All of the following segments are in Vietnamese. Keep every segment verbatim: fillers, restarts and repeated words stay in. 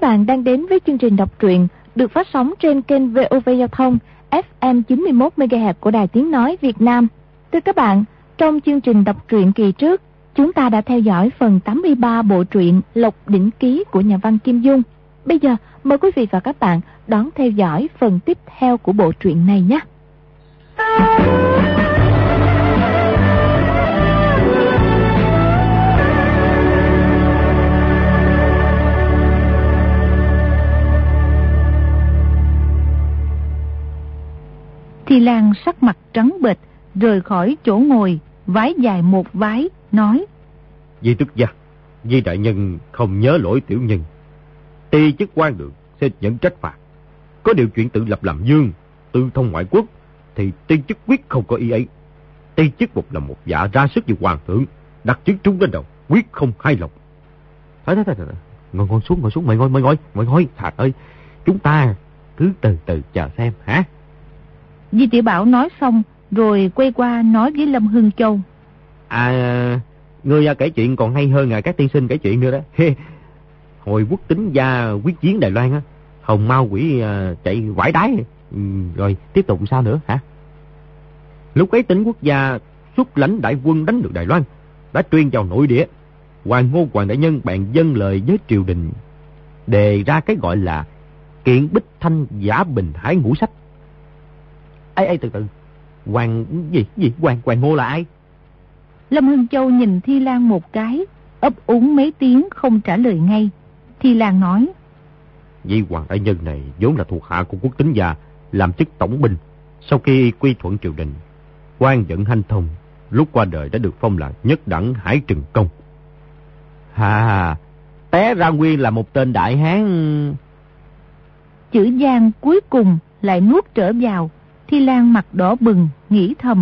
bạn đang đến với chương trình đọc truyện được phát sóng trên kênh vê o vê Giao thông ép em chín mươi mốt mê ga héc của Đài Tiếng Nói Việt Nam. Thưa các bạn, trong chương trình đọc truyện kỳ trước, chúng ta đã theo dõi phần tám mươi ba bộ truyện Lộc Đỉnh Ký của nhà văn Kim Dung. Bây giờ, mời quý vị và các bạn đón theo dõi phần tiếp theo của bộ truyện này nhé. Thi Lan sắc mặt trắng bệch, rời khỏi chỗ ngồi, vái dài một vái, nói: Di Tức Gia, Di đại nhân không nhớ lỗi tiểu nhân, ty chức quan được sẽ nhận trách phạt. Có điều chuyện tự lập làm vương, tư thông ngoại quốc thì ty chức quyết không có ý ấy. Ty chức một là một dạ ra sức như hoàng thượng, đặt chức trúng đến đầu, quyết không hai lòng. Thôi thôi thôi, thôi. Ngồi ngồi xuống, ngồi xuống, mời ngồi, mời ngồi, mời ngồi. Thạc ơi, chúng ta cứ từ từ chờ xem hả? Di Tiểu Bảo nói xong rồi quay qua nói với Lâm Hưng Châu: À, ngươi kể chuyện còn hay hơn à, các tiên sinh kể chuyện nữa đó. Hồi Quốc Tính Gia quyết chiến Đài Loan á, Hồng Mao Quỷ à, chạy quải đái, ừ, rồi tiếp tục sao nữa hả? Lúc ấy Tỉnh Quốc Gia xuất lãnh đại quân đánh được Đài Loan, đã truyền vào nội địa. Hoàng Ngô Hoàng đại nhân bèn dâng lời với triều đình, đề ra cái gọi là kiện Bích Thanh Giả Bình Hải Ngũ Sách. Ê, ê, từ từ, Hoàng gì gì Hoàng Hoàng Ngô là ai? Lâm Hưng Châu nhìn Thi Lan một cái, ấp úng mấy tiếng không trả lời ngay. Thi Lan nói: Vị Hoàng đại nhân này vốn là thuộc hạ của Quốc Tính Gia, làm chức tổng binh. Sau khi quy thuận triều đình, quan vận hanh thông, lúc qua đời đã được phong là nhất đẳng Hải Trừng Công. Hà, té ra nguyên là một tên đại hán. Chữ Giang cuối cùng lại nuốt trở vào. Thi Lan mặt đỏ bừng, nghĩ thầm: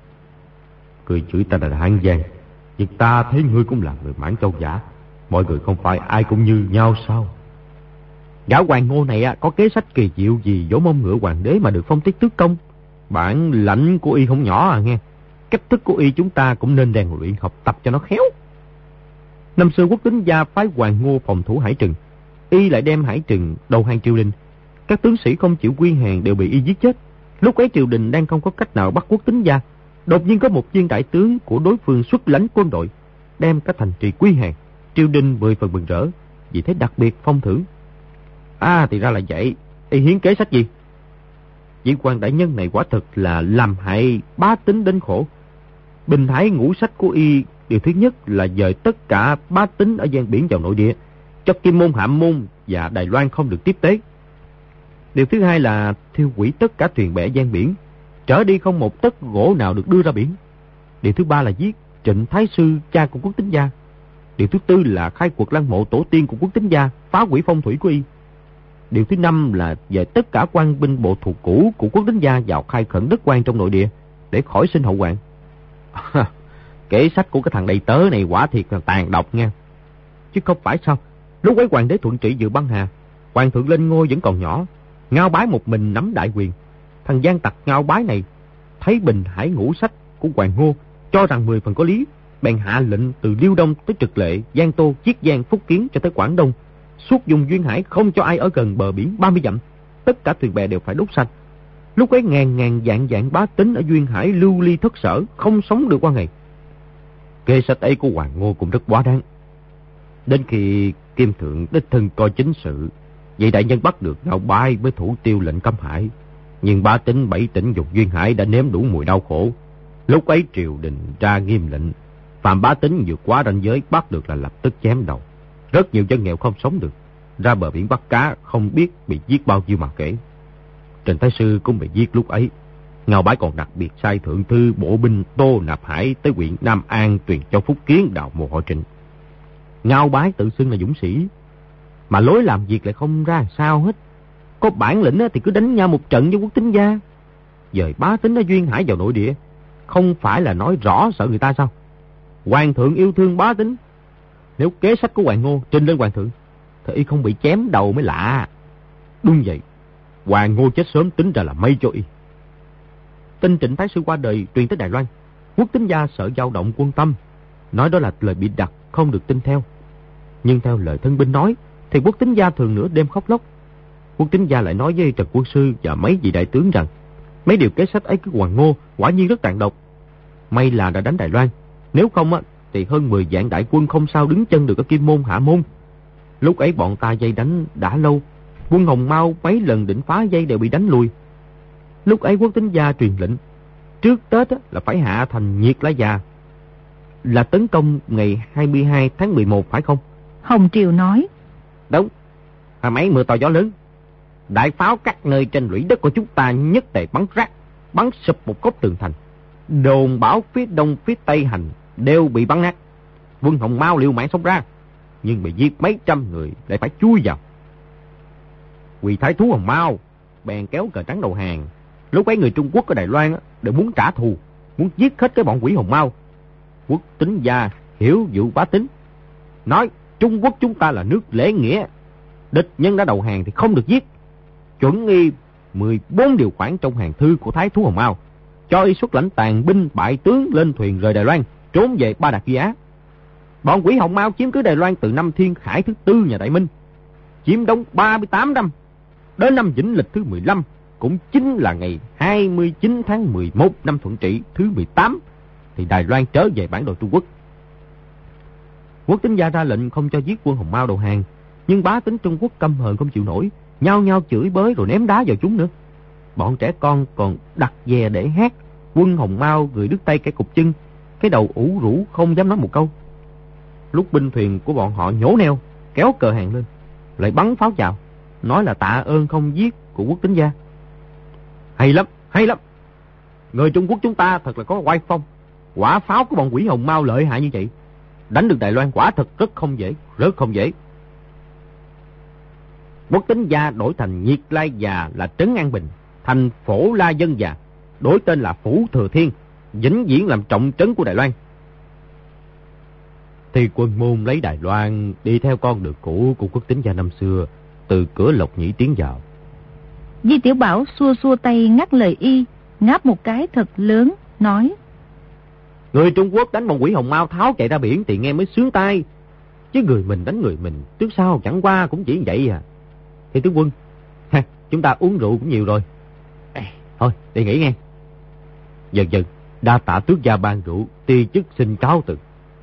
Cười chửi ta là hán Giang, việc ta thấy ngươi cũng là người Mãn Châu giả. Mọi người không phải ai cũng như nhau sao? Gã Hoàng Ngô này có kế sách kỳ diệu gì vỗ mông ngựa hoàng đế mà được phong tiết tước công. Bản lãnh của y không nhỏ à nghe. Cách thức của y chúng ta cũng nên rèn luyện học tập cho nó khéo. Năm xưa Quốc Tính Gia phái Hoàng Ngô phòng thủ Hải Trừng, y lại đem Hải Trừng đầu hàng triều đình. Các tướng sĩ không chịu quy hàng đều bị y giết chết. Lúc ấy triều đình đang không có cách nào bắt Quốc Tính Gia, đột nhiên có một viên đại tướng của đối phương xuất lãnh quân đội, đem các thành trì quy hàng. Triều đình mười phần mừng rỡ, vì thế đặc biệt phong thưởng. À, thì ra là vậy. Y hiến kế sách gì? Vị quan đại nhân này quả thực là làm hại bá tính đến khổ. Bình Hải Ngũ Sách của y, điều thứ nhất là dời tất cả bá tính ở ven biển vào nội địa, cho Kim Môn, Hạm Môn và Đài Loan không được tiếp tế. Điều thứ hai là thiêu hủy tất cả thuyền bè ven biển, trở đi không một tấc gỗ nào được đưa ra biển. Điều thứ ba là giết Trịnh Thái Sư, cha của Quốc Tính Gia. Điều thứ tư là khai quật lăng mộ tổ tiên của Quốc Tính Gia, phá hủy phong thủy của y. Điều thứ năm là dời tất cả quan binh bộ thuộc cũ của Quốc Tính Gia vào khai khẩn đất quan trong nội địa, để khỏi sinh hậu hoạn. Kế sách của cái thằng đầy tớ này quả thiệt là tàn độc nha. Chứ không phải sao, lúc ấy hoàng đế Thuận Trị vừa băng hà, hoàng thượng lên ngôi vẫn còn nhỏ, Ngao Bái một mình nắm đại quyền. Thằng gian tặc Ngao Bái này thấy Bình Hải Ngũ Sách của Hoàng Ngô cho rằng mười phần có lý, bèn hạ lệnh từ Liêu Đông tới Trực Lệ, Giang Tô, Chiết Giang, Phúc Kiến cho tới Quảng Đông, suốt vùng duyên hải không cho ai ở gần bờ biển ba mươi dặm, tất cả thuyền bè đều phải đốt sạch. Lúc ấy ngàn ngàn vạn vạn bá tính ở duyên hải lưu ly thất sở, không sống được qua ngày. Kế sách ấy của Hoàng Ngô cũng rất quá đáng. Đến khi Kim Thượng đích thân coi chính sự, vị đại nhân bắt được Ngao Bái với thủ tiêu lệnh cấm hải. Nhưng bá tính bảy tỉnh dục duyên hải đã nếm đủ mùi đau khổ. Lúc ấy triều đình ra nghiêm lệnh, phạm bá tính vượt quá ranh giới bắt được là lập tức chém đầu. Rất nhiều dân nghèo không sống được, ra bờ biển bắt cá không biết bị giết bao nhiêu mà kể. Trịnh Thái Sư cũng bị giết lúc ấy. Ngao Bái còn đặc biệt sai thượng thư bộ binh Tô Nạp Hải tới huyện Nam An truyền cho Phúc Kiến đào mồ hội Trịnh. Ngao Bái tự xưng là dũng sĩ, mà lối làm việc lại không ra sao hết. Có bản lĩnh thì cứ đánh nhau một trận với Quốc Tính Gia, dời bá tính ở duyên hải vào nội địa, không phải là nói rõ sợ người ta sao? Hoàng thượng yêu thương bá tính, nếu kế sách của Hoàng Ngô trình lên hoàng thượng thì y không bị chém đầu mới lạ. Đúng vậy, Hoàng Ngô chết sớm tính ra là may cho y. Tin Trịnh Thái Sư qua đời truyền tới Đài Loan, Quốc Tính Gia sợ dao động quân tâm, nói đó là lời bị đặt, không được tin theo. Nhưng theo lời thân binh nói, thì Quốc Tính Gia thường nửa đêm khóc lóc. Quốc Tính Gia lại nói với Trần Quân Sư và mấy vị đại tướng rằng mấy điều kế sách ấy cứ Hoàng Ngô quả nhiên rất tàn độc. May là đã đánh Đài Loan, nếu không á thì hơn mười vạn đại quân không sao đứng chân được ở Kim Môn Hạ Môn. Lúc ấy bọn ta dây đánh đã lâu, quân Hồng Mao mấy lần định phá dây đều bị đánh lùi. Lúc ấy Quốc Tính Gia truyền lệnh trước Tết á, là phải hạ thành Nhiệt Lá Già, là tấn công ngày hai mươi hai tháng mười một phải không? Hồng Triều nói. Đúng, hồi mấy mưa to gió lớn, đại pháo các nơi trên lũy đất của chúng ta nhất tề bắn rác, bắn sụp một cốc tường thành. Đồn bảo phía đông phía tây hành đều bị bắn nát. Quân Hồng Mao liều mạng sống ra, nhưng bị giết mấy trăm người lại phải chui vào. Quỳ Thái Thú Hồng Mao bèn kéo cờ trắng đầu hàng. Lúc ấy người Trung Quốc ở Đài Loan đều muốn trả thù, muốn giết hết cái bọn quỷ Hồng Mao. Quốc Tính Gia hiểu vụ bá tính, nói Trung Quốc chúng ta là nước lễ nghĩa, địch nhân đã đầu hàng thì không được giết. Chuẩn y mười bốn điều khoản trong hàng thư của Thái Thú Hồng Mao, cho y xuất lãnh tàn binh bại tướng lên thuyền rời Đài Loan, trốn về Ba Đạt Di Á. Bọn quỷ Hồng Mao chiếm cứ Đài Loan từ năm Thiên Khải thứ tư nhà Đại Minh, chiếm đóng ba mươi tám năm. Đến năm Vĩnh Lịch thứ mười lăm, cũng chính là ngày hai mươi chín tháng mười một năm Thuận Trị thứ mười tám, thì Đài Loan trở về bản đồ Trung Quốc. Quốc Tính Gia ra lệnh không cho giết quân Hồng Mao đầu hàng, nhưng bá tính Trung Quốc căm hờn không chịu nổi, nhao nhao chửi bới rồi ném đá vào chúng nữa. Bọn trẻ con còn đặt dè để hát, quân Hồng Mao người đứt tay cái cục chân, cái đầu ủ rũ không dám nói một câu. Lúc binh thuyền của bọn họ nhổ neo, kéo cờ hàng lên, lại bắn pháo chào, nói là tạ ơn không giết của Quốc Tính Gia. Hay lắm, hay lắm. Người Trung Quốc chúng ta thật là có oai phong. Quả pháo của bọn quỷ Hồng Mao lợi hại như vậy, đánh được Đài Loan quả thật rất không dễ, rất không dễ. Quốc Tính Gia đổi thành Nhiệt La Già là Trấn An Bình, thành Phổ La Dân Già, đổi tên là Phủ Thừa Thiên, vĩnh viễn làm trọng trấn của Đài Loan. Thì Quân Môn lấy Đài Loan đi theo con đường cũ của Quốc Tính Gia năm xưa, từ cửa Lộc Nhĩ tiến vào. Di Tiểu Bảo xua xua tay ngắt lời y, ngáp một cái thật lớn, nói: Người Trung Quốc đánh bọn quỷ Hồng Mao tháo chạy ra biển thì nghe mới sướng tai, chứ người mình đánh người mình trước sau chẳng qua cũng chỉ vậy à. Thì tướng quân, ha, chúng ta uống rượu cũng nhiều rồi, à, thôi đi nghỉ nghe. Dần dần đa tạ tước gia ban rượu, ti chức xin cáo từ.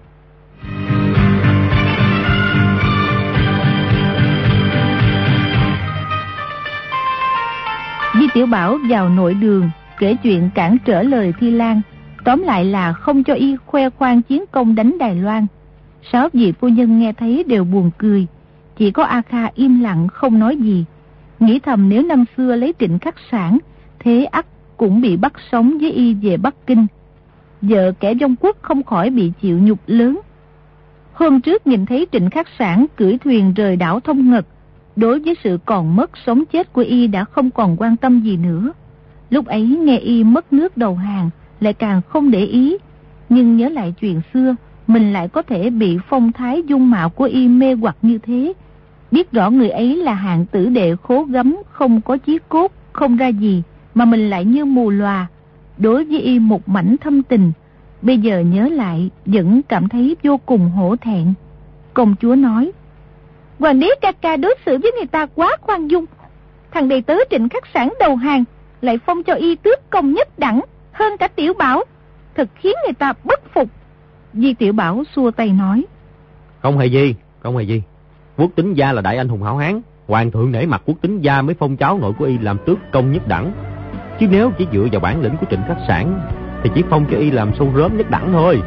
Di Tiểu Bảo vào nội đường kể chuyện cản trở lời Thi Lan, tóm lại là không cho y khoe khoang chiến công đánh Đài Loan. Sáu vị phu nhân nghe thấy đều buồn cười, chỉ có A Kha im lặng không nói gì, nghĩ thầm nếu năm xưa lấy Trịnh Khắc Sản, thế ắt cũng bị bắt sống với y về Bắc Kinh. Vợ kẻ vong quốc không khỏi bị chịu nhục lớn. Hôm trước nhìn thấy Trịnh Khắc Sản cưỡi thuyền rời đảo Thông Ngật, đối với sự còn mất sống chết của y đã không còn quan tâm gì nữa. Lúc ấy nghe y mất nước đầu hàng lại càng không để ý, nhưng nhớ lại chuyện xưa, mình lại có thể bị phong thái dung mạo của y mê hoặc như thế. Biết rõ người ấy là hạng tử đệ khố gấm, không có chí cốt, không ra gì, mà mình lại như mù lòa, đối với y một mảnh thâm tình. Bây giờ nhớ lại vẫn cảm thấy vô cùng hổ thẹn. Công chúa nói: Hoàng đế ca ca đối xử với người ta quá khoan dung. Thằng đầy tớ Trịnh Khắc Sản đầu hàng, lại phong cho y tước công nhất đẳng, hơn cả Tiểu Bảo, thật khiến người ta bất phục. Di Tiểu Bảo xua tay nói: Không hề gì, không hề gì. Quốc Tính Gia là đại anh hùng hảo hán, hoàng thượng nể mặt Quốc Tính Gia mới phong cháu nội của y làm tước công nhất đẳng. Chứ nếu chỉ dựa vào bản lĩnh của Trịnh Khắc Sản thì chỉ phong cho y làm sâu rớm nhất đẳng thôi.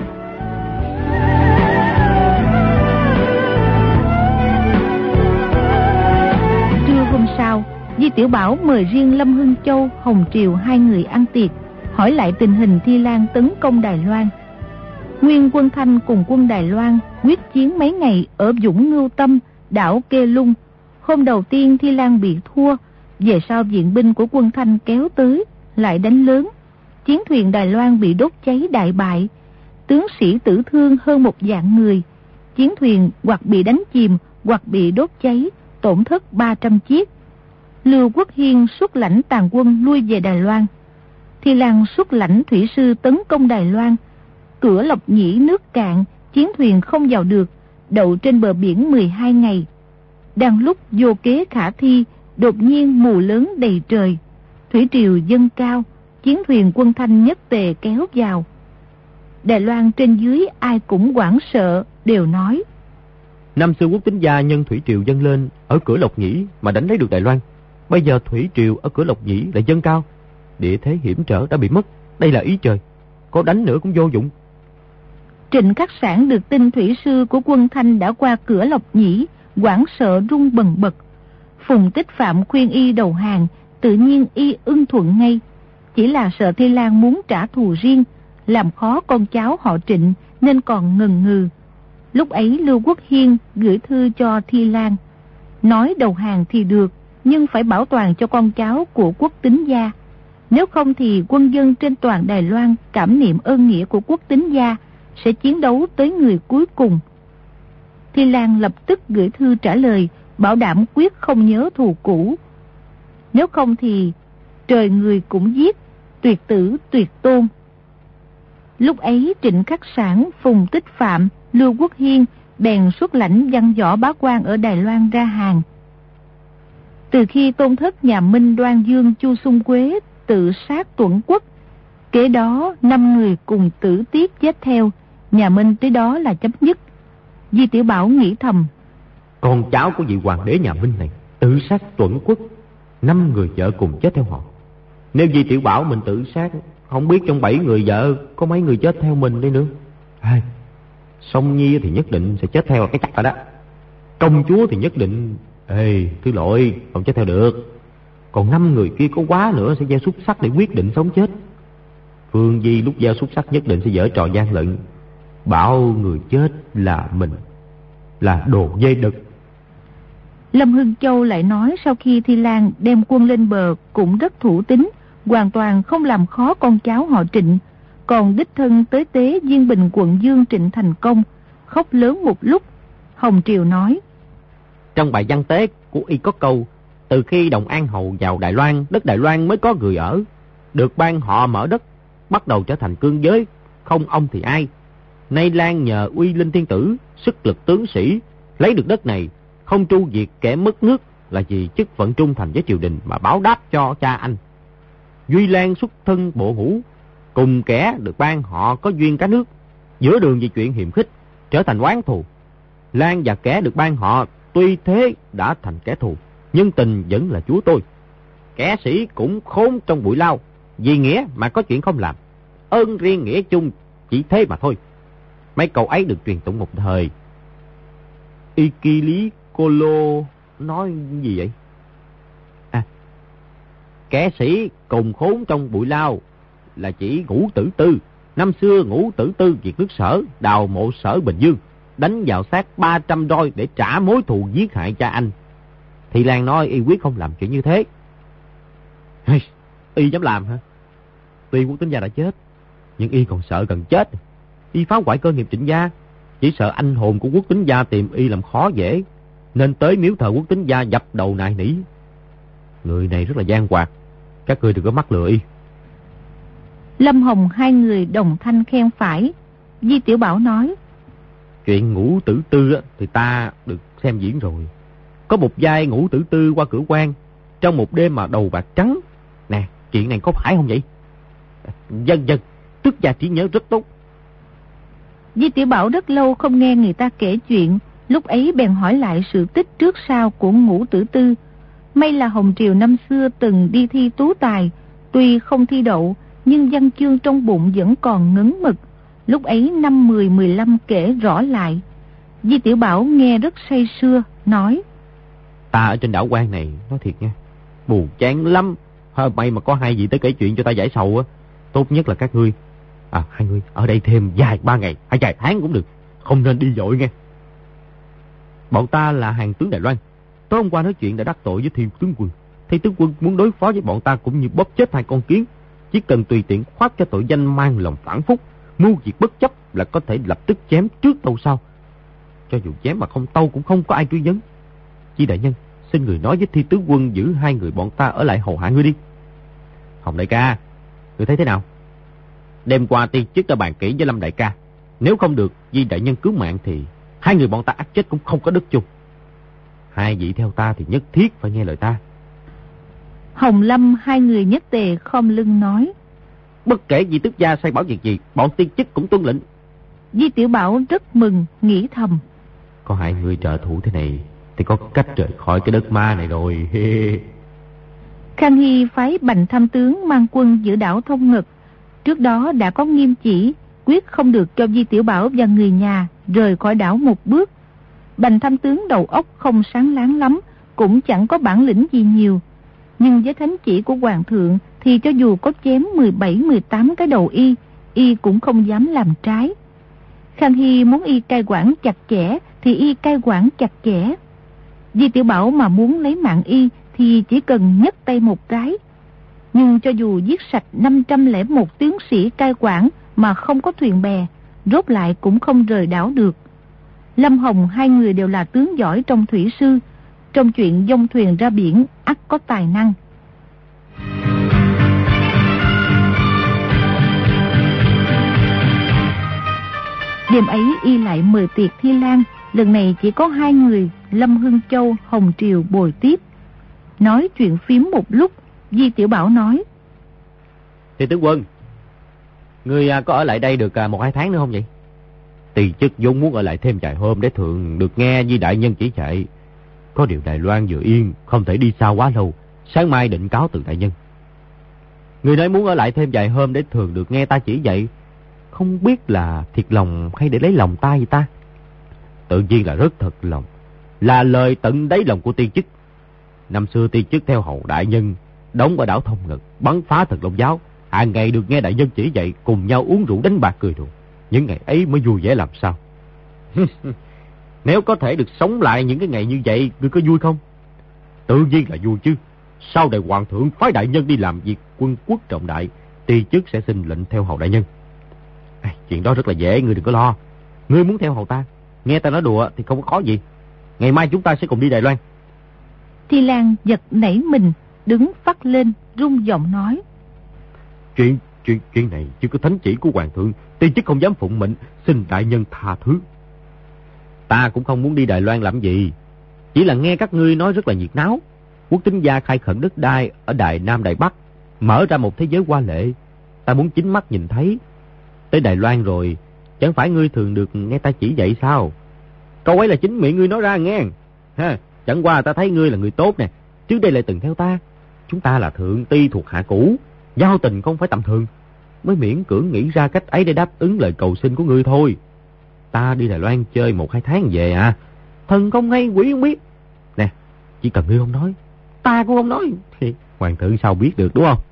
Trưa hôm sau, Di Tiểu Bảo mời riêng Lâm Hưng Châu, Hồng Triều hai người ăn tiệc, hỏi lại tình hình Thi Lan tấn công Đài Loan. Nguyên quân Thanh cùng quân Đài Loan quyết chiến mấy ngày ở Dũng Ngưu Tâm, đảo Kê Lung. Hôm đầu tiên Thi Lan bị thua, về sau viện binh của quân Thanh kéo tới, lại đánh lớn. Chiến thuyền Đài Loan bị đốt cháy đại bại, tướng sĩ tử thương hơn một vạn người. Chiến thuyền hoặc bị đánh chìm, hoặc bị đốt cháy, tổn thất ba trăm chiếc. Lưu Quốc Hiên xuất lãnh tàn quân lui về Đài Loan. Thi Lan xuất lãnh thủy sư tấn công Đài Loan. Cửa Lộc Nhĩ nước cạn, chiến thuyền không vào được, đậu trên bờ biển mười hai ngày. Đang lúc vô kế khả thi, đột nhiên mù lớn đầy trời, thủy triều dâng cao, chiến thuyền quân Thanh nhất tề kéo vào. Đài Loan trên dưới ai cũng hoảng sợ, đều nói: năm xưa Quốc Tính Gia nhân thủy triều dâng lên ở cửa Lộc Nhĩ mà đánh lấy được Đài Loan. Bây giờ thủy triều ở cửa Lộc Nhĩ lại dâng cao, địa thế hiểm trở đã bị mất. Đây là ý trời, có đánh nữa cũng vô dụng. Trịnh Khắc Sản được tin thủy sư của quân Thanh đã qua cửa Lộc Nhĩ, hoảng sợ run bần bật. Phùng Tích Phạm khuyên y đầu hàng, tự nhiên y ưng thuận ngay. Chỉ là sợ Thi Lan muốn trả thù riêng, làm khó con cháu họ Trịnh nên còn ngần ngừ. Lúc ấy Lưu Quốc Hiên gửi thư cho Thi Lan, nói đầu hàng thì được, nhưng phải bảo toàn cho con cháu của Quốc Tính Gia. Nếu không thì quân dân trên toàn Đài Loan cảm niệm ơn nghĩa của Quốc Tính Gia, sẽ chiến đấu tới người cuối cùng. Thi Lan lập tức gửi thư trả lời, bảo đảm quyết không nhớ thù cũ. Nếu không thì trời người cũng giết, tuyệt tử tuyệt tôn. Lúc ấy Trịnh Khắc Sản, Phùng Tích Phạm, Lưu Quốc Hiên bèn xuất lãnh văn võ bá quan ở Đài Loan ra hàng. Từ khi tôn thất nhà Minh Đoan Dương Chu Xung Quế tự sát Tuẩn Quốc, kế đó năm người cùng tử tiếp giết theo, nhà Minh tới đó là chấm dứt. Di Tiểu Bảo nghĩ thầm: con cháu của vị hoàng đế nhà Minh này tự sát Tuẩn Quốc, năm người vợ cùng chết theo họ. Nếu Di Tiểu Bảo mình tự sát, không biết trong bảy người vợ có mấy người chết theo mình đây nữa. Ai, Song Nhi thì nhất định sẽ chết theo, cái chắc rồi đó. Công chúa thì nhất định, ê, thứ lỗi, không chết theo được. Còn năm người kia có quá nữa sẽ gieo xúc sắc để quyết định sống chết. Phương Di lúc gieo xúc sắc nhất định sẽ giở trò gian lận, bảo người chết là mình, là đồ dê đực. Lâm Hưng Châu lại nói sau khi Thi Lan đem quân lên bờ cũng rất thủ tín, hoàn toàn không làm khó con cháu họ Trịnh, còn đích thân tới tế Diên Bình quận Dương Trịnh thành công, khóc lớn một lúc. Hồng Triều nói: trong bài văn tế của y có câu: từ khi Đồng An Hầu vào Đài Loan, đất Đài Loan mới có người ở, được ban họ mở đất, bắt đầu trở thành cương giới, không ông thì ai. Nay Lan nhờ uy linh thiên tử, sức lực tướng sĩ, lấy được đất này, không tru diệt kẻ mất nước, là vì chức phận trung thành với triều đình mà báo đáp cho cha anh. Duy Lan xuất thân bộ hữu, cùng kẻ được ban họ có duyên cá nước, giữa đường vì chuyện hiềm khích, trở thành oán thù. Lan và kẻ được ban họ tuy thế đã thành kẻ thù, nhưng tình vẫn là chúa tôi. Kẻ sĩ cũng khốn trong bụi lao, vì nghĩa mà có chuyện không làm, ơn riêng nghĩa chung chỉ thế mà thôi. Mấy câu ấy được truyền tụng một thời. Ikili Colo nói gì vậy? À, kẻ sĩ cùng khốn trong bụi lao là chỉ Ngũ Tử Tư. Năm xưa Ngũ Tử Tư diệt nước Sở, đào mộ Sở Bình Dương, đánh vào xác ba trăm roi để trả mối thù giết hại cha anh. Thị Lan nói y quyết không làm chuyện như thế. Y dám làm hả? Tuy Quốc Tính Gia đã chết, nhưng y còn sợ gần chết. Y phá hoại cơ nghiệp Trịnh gia, chỉ sợ anh hồn của Quốc Tính Gia tìm y làm khó dễ, nên tới miếu thờ Quốc Tính Gia dập đầu nài nỉ. Người này rất là gian hoạt, các ngươi đừng có mắc lừa y. Lâm Hồng hai người đồng thanh khen phải. Di Tiểu Bảo nói: chuyện Ngũ Tử Tư thì ta được xem diễn rồi. Có một vai Ngũ Tử Tư qua cửa quan trong một đêm mà đầu bạc trắng. Nè, chuyện này có phải không vậy? Dân dân, Tước gia trí nhớ rất tốt. Di Tiểu Bảo rất lâu không nghe người ta kể chuyện, lúc ấy bèn hỏi lại sự tích trước sau của Ngũ Tử Tư. May là Hồng Triều năm xưa từng đi thi tú tài, tuy không thi đậu, nhưng văn chương trong bụng vẫn còn ngấn mực. Lúc ấy năm mười mười lăm kể rõ lại. Di Tiểu Bảo nghe rất say sưa, nói: ta ở trên đảo quan này, nói thiệt nha, buồn chán lắm. Hơi may mà có hai vị tới kể chuyện cho ta giải sầu á. Tốt nhất là các ngươi, à hai ngươi ở đây thêm vài ba ngày, hay vài tháng cũng được, không nên đi vội nghe. Bọn ta là hàng tướng Đài Loan, tối hôm qua nói chuyện đã đắc tội với Thi tướng quân. Thi tướng quân muốn đối phó với bọn ta cũng như bóp chết hai con kiến, chỉ cần tùy tiện khoác cho tội danh mang lòng phản phúc, mưu việc bất chấp là có thể lập tức chém trước tâu sau. Cho dù chém mà không tâu cũng không có ai truy vấn. Chi đại nhân, xin người nói với Thi tướng quân giữ hai người bọn ta ở lại hầu hạ ngươi đi. Hồng đại ca, ngươi thấy thế nào? Đêm qua Ti chức đã bàn kỹ với Lâm đại ca, nếu không được Di đại nhân cứu mạng thì hai người bọn ta ắt chết cũng không có đất chung. Hai vị theo ta thì nhất thiết phải nghe lời ta. Hồng Lâm hai người nhất tề khom lưng nói. Bất kể vị tước gia sai bảo việc gì, bọn tiên chức cũng tuân lệnh. Di Tiểu Bảo rất mừng, nghĩ thầm. Có hai người trợ thủ thế này thì có cách rời khỏi cái đất ma này rồi. Khang Hy phái Bành tham tướng mang quân giữ đảo Thông Ngực. Trước đó đã có nghiêm chỉ quyết không được cho Di Tiểu Bảo và người nhà rời khỏi đảo một bước. Bành tham tướng đầu óc không sáng láng lắm, cũng chẳng có bản lĩnh gì nhiều. Nhưng với thánh chỉ của hoàng thượng thì cho dù có chém mười bảy mười tám cái đầu y, y cũng không dám làm trái. Khang Hy muốn y cai quản chặt chẽ thì y cai quản chặt chẽ. Di Tiểu Bảo mà muốn lấy mạng y thì chỉ cần nhấc tay một cái. Nhưng cho dù giết sạch năm trăm lẻ một tướng sĩ cai quản mà không có thuyền bè, rốt lại cũng không rời đảo được. Lâm Hồng hai người đều là tướng giỏi trong thủy sư, trong chuyện dông thuyền ra biển ắt có tài năng. Đêm ấy y lại mời tiệc Thi Lan, lần này chỉ có hai người, Lâm Hưng Châu, Hồng Triều bồi tiếp. Nói chuyện phím một lúc, Di Tiểu Bảo nói. Thì tướng quân, ngươi có ở lại đây được một hai tháng nữa không vậy? Tỳ chức vốn muốn ở lại thêm vài hôm để thượng được nghe Di đại nhân chỉ dạy. Có điều Đài Loan vừa yên, không thể đi xa quá lâu. Sáng mai định cáo từ đại nhân. Người nói muốn ở lại thêm vài hôm để thường được nghe ta chỉ dạy, không biết là thiệt lòng hay để lấy lòng ta vậy ta? Tự nhiên là rất thật lòng, là lời tận đáy lòng của tiên chức. Năm xưa tiên chức theo hầu đại nhân đóng ở đảo Thông Ngực, bắn phá Thần Long giáo, hàng ngày được nghe đại nhân chỉ dạy, cùng nhau uống rượu đánh bạc cười đùa. Những ngày ấy mới vui vẻ làm sao. Nếu có thể được sống lại những cái ngày như vậy, ngươi có vui không? Tự nhiên là vui chứ. Sau này hoàng thượng phái đại nhân đi làm việc quân quốc trọng đại, tiên chức sẽ xin lệnh theo hầu đại nhân. À, chuyện đó rất là dễ, ngươi đừng có lo. Ngươi muốn theo hầu ta, nghe ta nói đùa thì không có khó gì. Ngày mai chúng ta sẽ cùng đi Đài Loan. Thi Lan giật nảy mình, đứng phắt lên, rung giọng nói. Chuyện chuyện chuyện này chưa có thánh chỉ của hoàng thượng, tiên chức không dám phụng mệnh, xin đại nhân tha thứ. Ta cũng không muốn đi Đài Loan làm gì, chỉ là nghe các ngươi nói rất là nhiệt náo. Quốc tính gia khai khẩn đất đai ở Đài Nam Đài Bắc, mở ra một thế giới hoa lệ. Ta muốn chính mắt nhìn thấy. Tới Đài Loan rồi, chẳng phải ngươi thường được nghe ta chỉ dạy sao? Câu ấy là chính miệng ngươi nói ra nghe. Ha, chẳng qua ta thấy ngươi là người tốt nè, trước đây lại từng theo ta. Chúng ta là thượng ti thuộc hạ cũ, giao tình không phải tầm thường, mới miễn cưỡng nghĩ ra cách ấy để đáp ứng lời cầu xin của ngươi thôi. Ta đi Đài Loan chơi một hai tháng về à, thần không hay quỷ không biết. Nè, chỉ cần ngươi không nói, ta cũng không nói, thì hoàng thượng sao biết được, đúng không?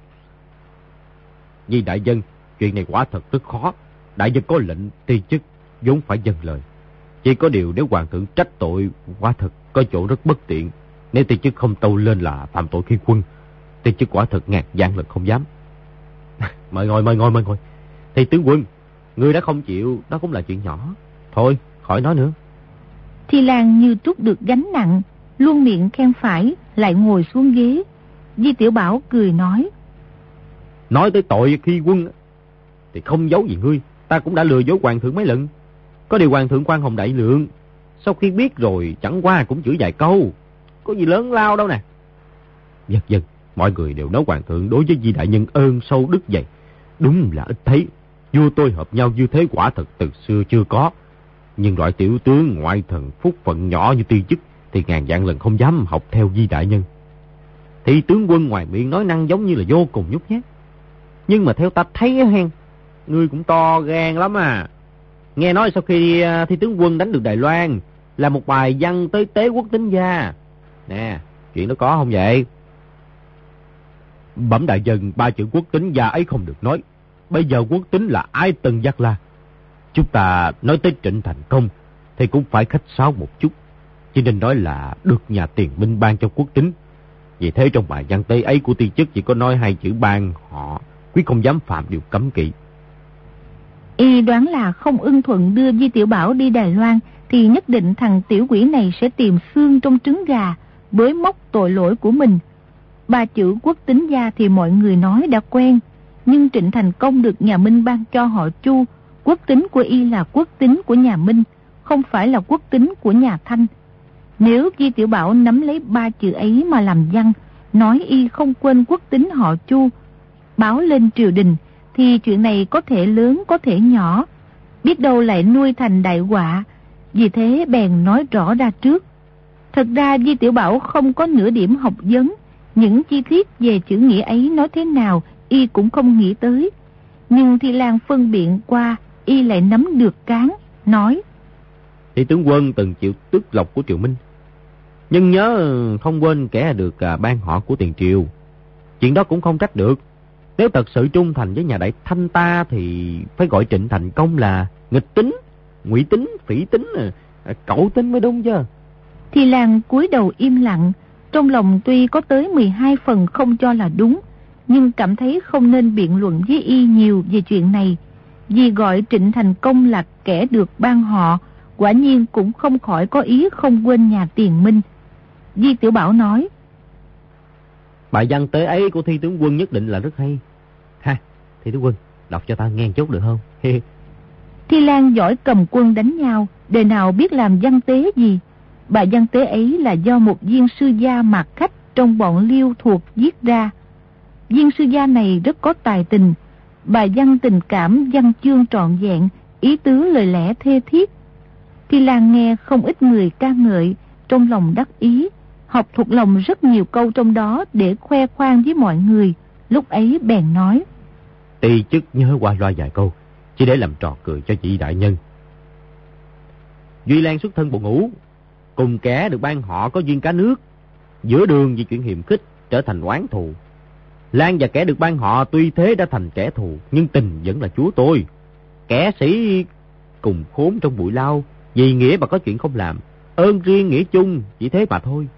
Vì đại dân, chuyện này quả thật rất khó. Đại dân có lệnh, tiên chức vốn phải dâng lời. Chỉ có điều nếu hoàng thượng trách tội, quả thật có chỗ rất bất tiện. Nếu tiên chức không tâu lên là phạm tội khi quân, tiên chức quả thật ngàn vạn lần không dám. Mời ngồi, mời ngồi, mời ngồi. Thì tướng quân, ngươi đã không chịu, đó cũng là chuyện nhỏ. Thôi, khỏi nói nữa. Thi Lan như trút được gánh nặng, luôn miệng khen phải, lại ngồi xuống ghế. Di Tiểu Bảo cười nói. Nói tới tội khi quân thì không giấu gì ngươi, ta cũng đã lừa dối hoàng thượng mấy lần. Có điều hoàng thượng khoan hồng đại lượng, sau khi biết rồi chẳng qua cũng chửi vài câu, có gì lớn lao đâu nè. Dân dân, mọi người đều nói hoàng thượng đối với Di đại nhân ơn sâu đức dày, đúng là ít thấy. Vua tôi hợp nhau như thế quả thật từ xưa chưa có. Nhưng loại tiểu tướng ngoại thần phúc phận nhỏ như tiên chức thì ngàn vạn lần không dám học theo Di đại nhân. Thì tướng quân ngoài miệng nói năng giống như là vô cùng nhút nhát, nhưng mà theo ta thấy hen, ngươi cũng to gan lắm à. Nghe nói sau khi thi tướng quân đánh được Đài Loan, là một bài văn tới tế quốc tính gia. Nè, chuyện đó có không vậy? Bẩm đại dân, ba chữ quốc tính gia ấy không được nói. Bây giờ quốc tính là Ái Tân Giác La. Chúng ta nói tới Trịnh Thành Công thì cũng phải khách sáo một chút, chỉ nên nói là được nhà tiền minh ban cho quốc tính. Vì thế trong bài văn tế ấy của tiên chức chỉ có nói hai chữ ban họ, quyết không dám phạm điều cấm kỵ. Y đoán là không ưng thuận đưa Di Tiểu Bảo đi Đài Loan thì nhất định thằng tiểu quỷ này sẽ tìm xương trong trứng gà, bới móc tội lỗi của mình. Ba chữ quốc tính gia thì mọi người nói đã quen, nhưng Trịnh Thành Công được nhà Minh ban cho họ Chu, quốc tính của y là quốc tính của nhà Minh, không phải là quốc tính của nhà Thanh. Nếu Di Tiểu Bảo nắm lấy ba chữ ấy mà làm văn, nói y không quên quốc tính họ Chu, báo lên triều đình, thì chuyện này có thể lớn có thể nhỏ, biết đâu lại nuôi thành đại họa. Vì thế bèn nói rõ ra trước. Thật ra Di Tiểu Bảo không có nửa điểm học vấn, những chi tiết về chữ nghĩa ấy nói thế nào y cũng không nghĩ tới. Nhưng Thi Lan phân biện qua, y lại nắm được cán, nói: Thì tướng quân từng chịu tước lộc của Triều Minh, nhưng nhớ không quên kẻ được à, ban họ của tiền triều. Chuyện đó cũng không trách được. Nếu thật sự trung thành với nhà Đại Thanh ta thì phải gọi Trịnh Thành Công là nghịch tính, ngụy tính, phỉ tính, à, cẩu tính mới đúng chứ. Thi Lan cúi đầu im lặng, trong lòng tuy có tới mười hai phần không cho là đúng, nhưng cảm thấy không nên biện luận với y nhiều về chuyện này. Vì gọi Trịnh Thành Công là kẻ được ban họ, quả nhiên cũng không khỏi có ý không quên nhà Tiền Minh. Di Tiểu Bảo nói: Bài văn tế ấy của Thi tướng quân nhất định là rất hay. Ha, Thi tướng quân, đọc cho ta nghe chút được không? Thi Lan giỏi cầm quân đánh nhau, đời nào biết làm văn tế gì. Bài văn tế ấy là do một viên sư gia Mạc Khách trong bọn Liêu thuộc viết ra. Viên sư gia này rất có tài tình, bài văn tình cảm, văn chương trọn vẹn, ý tứ lời lẽ thê thiết. Thi Lan nghe không ít người ca ngợi, trong lòng đắc ý, học thuộc lòng rất nhiều câu trong đó để khoe khoang với mọi người. Lúc ấy bèn nói: Ti chức nhớ qua loa vài câu, chỉ để làm trò cười cho chị đại nhân. Duy Lan xuất thân bộ ngũ, cùng kẻ được ban họ có duyên cá nước, giữa đường vì chuyện hiềm khích trở thành oán thù. Lan và kẻ được ban họ tuy thế đã thành kẻ thù, nhưng tình vẫn là chúa tôi. Kẻ sĩ cùng khốn trong bụi lao, vì nghĩa mà có chuyện không làm, ơn riêng nghĩa chung, chỉ thế mà thôi.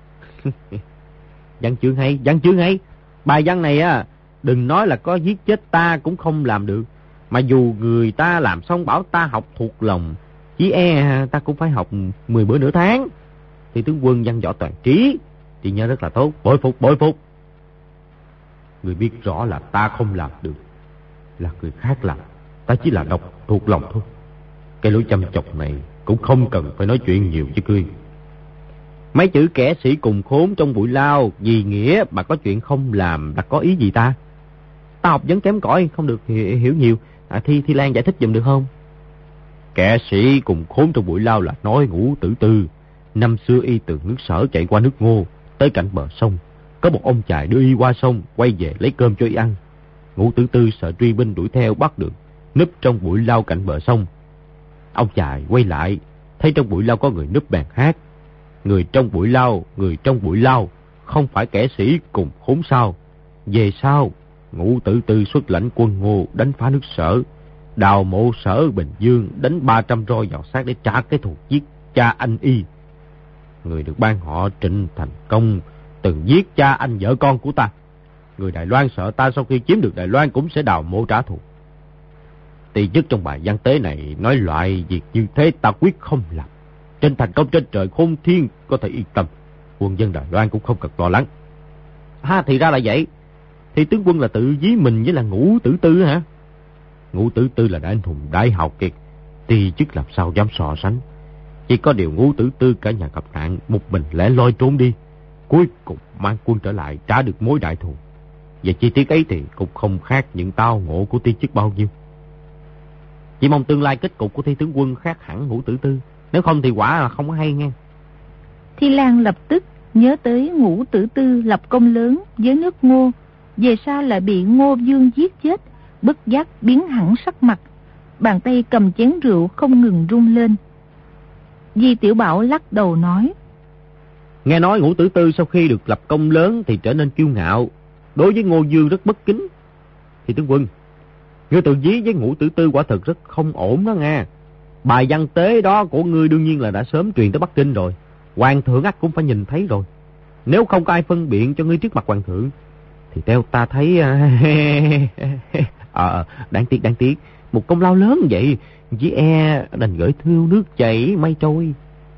Văn chương hay, văn chương hay. Bài văn này á, đừng nói là có giết chết ta cũng không làm được, mà dù người ta làm xong bảo ta học thuộc lòng, chỉ e ta cũng phải học mười bữa nửa tháng. Thì tướng quân văn võ toàn trí, thì nhớ rất là tốt, bội phục, bội phục. Người biết rõ là ta không làm được, là người khác làm, ta chỉ là đọc thuộc lòng thôi. Cái lối chăm chọc này cũng không cần phải nói chuyện nhiều chứ cười. Mấy chữ kẻ sĩ cùng khốn trong bụi lao, vì nghĩa mà có chuyện không làm là có ý gì ta? Ta học vẫn kém cỏi, không được hiểu, hiểu nhiều. À, Thi Thi Lan giải thích giùm được không? Kẻ sĩ cùng khốn trong bụi lao là nói Ngũ Tử Tư. Năm xưa y từ nước Sở chạy qua nước Ngô, tới cạnh bờ sông. Có một ông chài đưa y qua sông, quay về lấy cơm cho y ăn. Ngũ Tử Tư sợ truy binh đuổi theo bắt được, núp trong bụi lao cạnh bờ sông. Ông chài quay lại, thấy trong bụi lao có người núp bèn hát: Người trong bụi lao, người trong bụi lao, không phải kẻ sĩ cùng khốn sao. Về sau, Ngũ Tử Tư xuất lãnh quân Ngô đánh phá nước Sở, đào mộ Sở Bình Dương, đánh ba trăm roi vào xác để trả cái thù giết cha anh y. Người được ban họ Trịnh Thành Công từng giết cha anh vợ con của ta. Người Đài Loan sợ ta sau khi chiếm được Đài Loan cũng sẽ đào mộ trả thù. Tỷ chức trong bài văn tế này nói loại việc như thế ta quyết không làm. Trịnh Thành Công trên trời khôn thiên có thể yên tâm, quân dân Đài Loan cũng không cần lo lắng. Ha, thì ra là vậy. Thì tướng quân là tự dí mình với là Ngũ Tử Tư hả? Ngũ Tử Tư là đại anh hùng đại học kiệt, tỷ chức làm sao dám so sánh. Chỉ có điều Ngũ Tử Tư cả nhà gặp nạn, một mình lẻ loi trốn đi, cuối cùng mang quân trở lại trả được mối đại thù. Về chi tiết ấy thì cũng không khác những tao ngộ của Ti chức bao nhiêu. Chỉ mong tương lai kết cục của Thi tướng quân khác hẳn Ngũ Tử Tư, nếu không thì quả là không có hay nghe. Thi Lan lập tức nhớ tới Ngũ Tử Tư lập công lớn với nước Ngô, về sau lại bị Ngô Vương giết chết, bất giác biến hẳn sắc mặt, bàn tay cầm chén rượu không ngừng rung lên. Di Tiểu Bảo lắc đầu nói: Nghe nói Ngũ Tử Tư sau khi được lập công lớn thì trở nên kiêu ngạo, đối với Ngô Vương rất bất kính. Thì tướng quân, ngươi tự dí với Ngũ Tử Tư quả thực rất không ổn đó nghe. Bài văn tế đó của ngươi đương nhiên là đã sớm truyền tới Bắc Kinh rồi, hoàng thượng ắt cũng phải nhìn thấy rồi. Nếu không có ai phân biện cho ngươi trước mặt hoàng thượng thì theo ta thấy ờ à, đáng tiếc đáng tiếc một công lao lớn vậy, chỉ e đành gửi thiêu nước chảy mây trôi.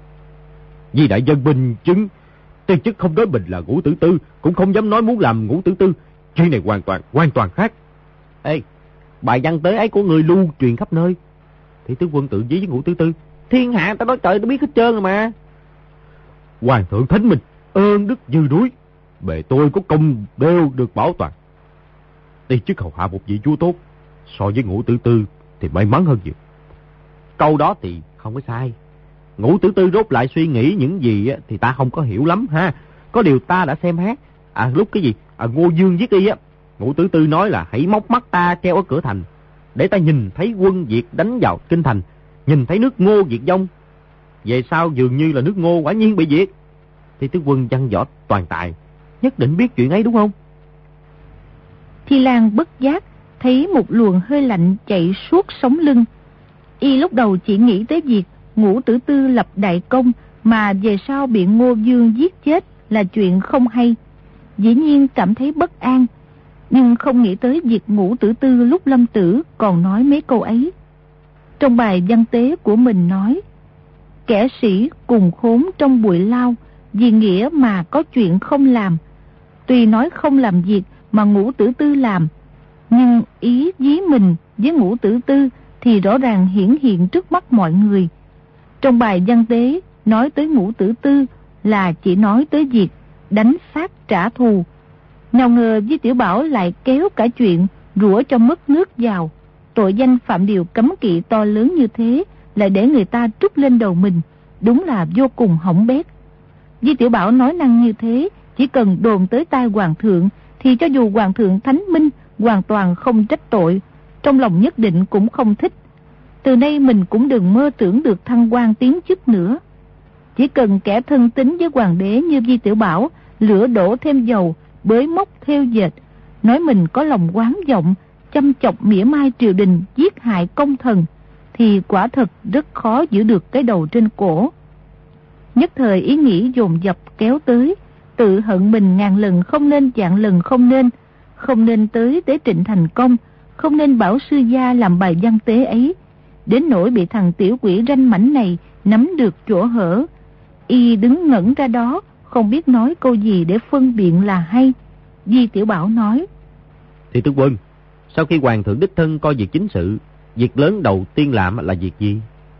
Vì đại dân bình chứng, tiên chức không nói mình là Ngũ Tử Tư, cũng không dám nói muốn làm Ngũ Tử Tư. Chuyện này hoàn toàn hoàn toàn khác. Ê, bài văn tế ấy của người lưu truyền khắp nơi, thì tướng quân tự dí với Ngũ Tử Tư, thiên hạ ta nói trời ta biết hết trơn rồi mà. Hoàng thượng thánh minh, ơn đức như núi, bề tôi có công đều được bảo toàn. Đi chức hầu hạ một vị chúa tốt, so với Ngũ Tử Tư thì may mắn hơn nhiều. Câu đó thì không có sai. Ngũ Tử Tư rốt lại suy nghĩ những gì thì ta không có hiểu lắm ha. Có điều ta đã xem hát. À lúc cái gì? À, Ngô Dương giết y á. Ngũ Tử Tư nói là hãy móc mắt ta treo ở cửa thành, để ta nhìn thấy quân Việt đánh vào kinh thành, nhìn thấy nước Ngô diệt vong. Về sau dường như là nước Ngô quả nhiên bị diệt. Thì tướng quân văn võ toàn tài, nhất định biết chuyện ấy đúng không? Thi Lan bất giác thấy một luồng hơi lạnh chạy suốt sống lưng. Y lúc đầu chỉ nghĩ tới việc Ngũ Tử Tư lập đại công, mà về sau bị Ngô Dương giết chết là chuyện không hay. Dĩ nhiên cảm thấy bất an, nhưng không nghĩ tới việc Ngũ Tử Tư lúc lâm tử còn nói mấy câu ấy. Trong bài văn tế của mình nói: kẻ sĩ cùng khốn trong bụi lao, vì nghĩa mà có chuyện không làm. Tuy nói không làm việc mà Ngũ Tử Tư làm, nhưng ý dí mình với Ngũ Tử Tư thì rõ ràng hiển hiện trước mắt mọi người. Trong bài văn tế nói tới Ngũ Tử Tư là chỉ nói tới việc đánh sát trả thù. Nào ngờ Di Tiểu Bảo lại kéo cả chuyện rủa cho mất nước vào. Tội danh phạm điều cấm kỵ to lớn như thế lại để người ta trút lên đầu mình, đúng là vô cùng hỏng bét. Di Tiểu Bảo nói năng như thế, chỉ cần đồn tới tai hoàng thượng thì cho dù hoàng thượng thánh minh hoàn toàn không trách tội, trong lòng nhất định cũng không thích. Từ nay mình cũng đừng mơ tưởng được thăng quan tiến chức nữa. Chỉ cần kẻ thân tín với hoàng đế như Di Tiểu Bảo lửa đổ thêm dầu, bới móc theo dệt, nói mình có lòng oán vọng, chăm chọc mỉa mai triều đình, giết hại công thần, thì quả thật rất khó giữ được cái đầu trên cổ. Nhất thời ý nghĩ dồn dập kéo tới, tự hận mình ngàn lần không nên vạn lần không nên, không nên tới tế Trịnh thành công, không nên bảo sư gia làm bài văn tế ấy, đến nỗi bị thằng tiểu quỷ ranh mảnh này nắm được chỗ hở. Y đứng ngẩn ra đó, không biết nói câu gì để phân biện là hay. Di Tiểu Bảo nói: thì tướng quân, sau khi hoàng thượng đích thân coi việc chính sự, việc lớn đầu tiên làm là việc gì?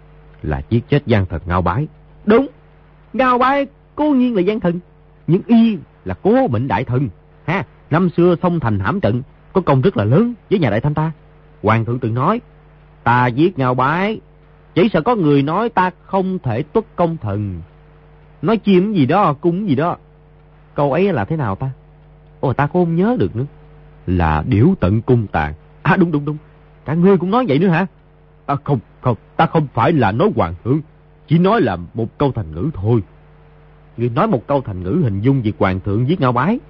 Là giết chết gian thần Ngao Bái. Đúng, Ngao Bái cố nhiên là gian thần, nhưng y là Cố Mệnh đại thần ha. Năm xưa xông thành hãm trận, có công rất là lớn với nhà Đại Thanh ta. Hoàng thượng từng nói, ta giết Ngao Bái, chỉ sợ có người nói ta không thể tuất công thần, nói chim gì đó, cung gì đó. Câu ấy là thế nào ta? Ồ, ta cũng không nhớ được nữa. Là điểu tận cung tàn. À đúng đúng đúng, cả ngươi cũng nói vậy nữa hả? À không, không, ta không phải là nói hoàng thượng, chỉ nói là một câu thành ngữ thôi. Ngươi nói một câu thành ngữ hình dung việc hoàng thượng giết Ngao Bái.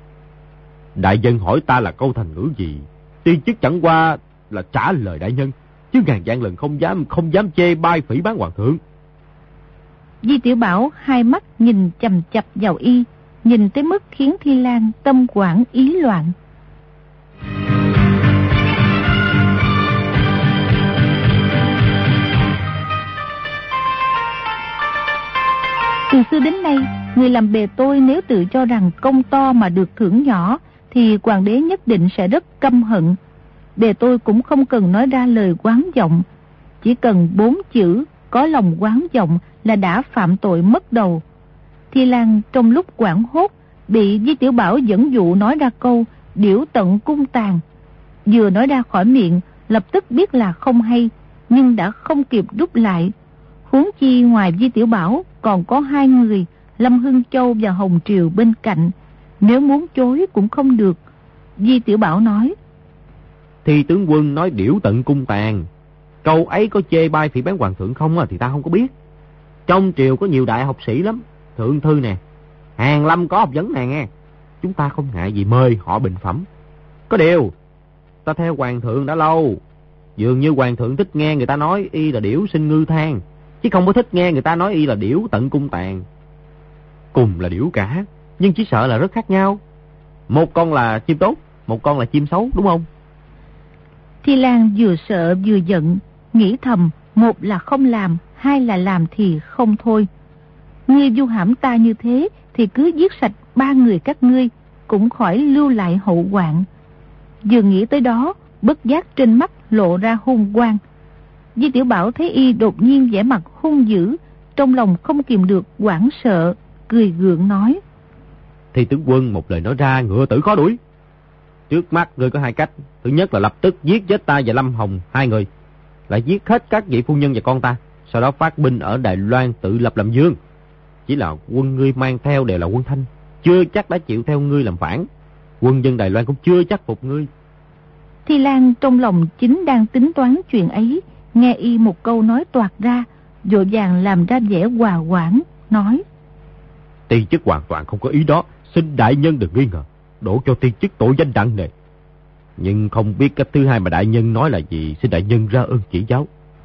Đại dân hỏi ta là câu thành ngữ gì, tiên chức chẳng qua là trả lời đại nhân, chứ ngàn vạn lần không dám không dám chê bai phỉ báng hoàng thượng. Di Tiểu Bảo hai mắt nhìn chằm chằm vào y, nhìn tới mức khiến Thi Lan tâm hoảng ý loạn. Từ xưa đến nay, người làm bề tôi nếu tự cho rằng công to mà được thưởng nhỏ, thì hoàng đế nhất định sẽ rất căm hận. Bề tôi cũng không cần nói ra lời oán vọng, chỉ cần bốn chữ có lòng oán vọng là đã phạm tội mất đầu. Thi Lan trong lúc hoảng hốt bị Di Tiểu Bảo dẫn dụ nói ra câu điểu tận cung tàn. Vừa nói ra khỏi miệng lập tức biết là không hay, nhưng đã không kịp rút lại. Huống chi ngoài Di Tiểu Bảo còn có hai người, Lâm Hưng Châu và Hồng Triều bên cạnh, nếu muốn chối cũng không được. Di Tiểu Bảo nói: thì tướng quân nói điểu tận cung tàn, câu ấy có chê bai phỉ báng hoàng thượng không thì ta không có biết. Trong triều có nhiều đại học sĩ lắm, Thượng Thư nè, Hàn Lâm có học vấn nè nghe, chúng ta không ngại gì mời họ bình phẩm. Có điều ta theo hoàng thượng đã lâu, dường như hoàng thượng thích nghe người ta nói y là điểu sinh ngư thang, chứ không có thích nghe người ta nói y là điểu tận cung tàn. Cùng là điểu cả, nhưng chỉ sợ là rất khác nhau. Một con là chim tốt, một con là chim xấu, đúng không? Thi Lan vừa sợ vừa giận, nghĩ thầm, một là không làm, hai là làm thì không thôi. Ngươi vu hãm ta như thế thì cứ giết sạch ba người các ngươi, cũng khỏi lưu lại hậu hoạn. Vừa nghĩ tới đó, bất giác trên mắt lộ ra hung quang. Di Tiểu Bảo thấy y đột nhiên vẻ mặt hung dữ, trong lòng không kìm được hoảng sợ, cười gượng nói: Thi tướng quân một lời nói ra, ngựa tử khó đuổi. Trước mắt ngươi có hai cách. Thứ nhất là lập tức giết chết ta và Lâm Hồng hai người, lại giết hết các vị phu nhân và con ta, sau đó phát binh ở Đài Loan tự lập làm vương. Chỉ là quân ngươi mang theo đều là quân Thanh, chưa chắc đã chịu theo ngươi làm phản. Quân dân Đài Loan cũng chưa chắc phục ngươi. Thi Lan trong lòng chính đang tính toán chuyện ấy, nghe y một câu nói toạc ra, vội vàng làm ra vẻ hòa hoãn, nói: Ti chức hoàn toàn không có ý đó, xin đại nhân đừng nghi ngờ, đổ cho ti chức tội danh nặng nề. Nhưng không biết cách thứ hai mà đại nhân nói là gì, xin đại nhân ra ơn chỉ giáo.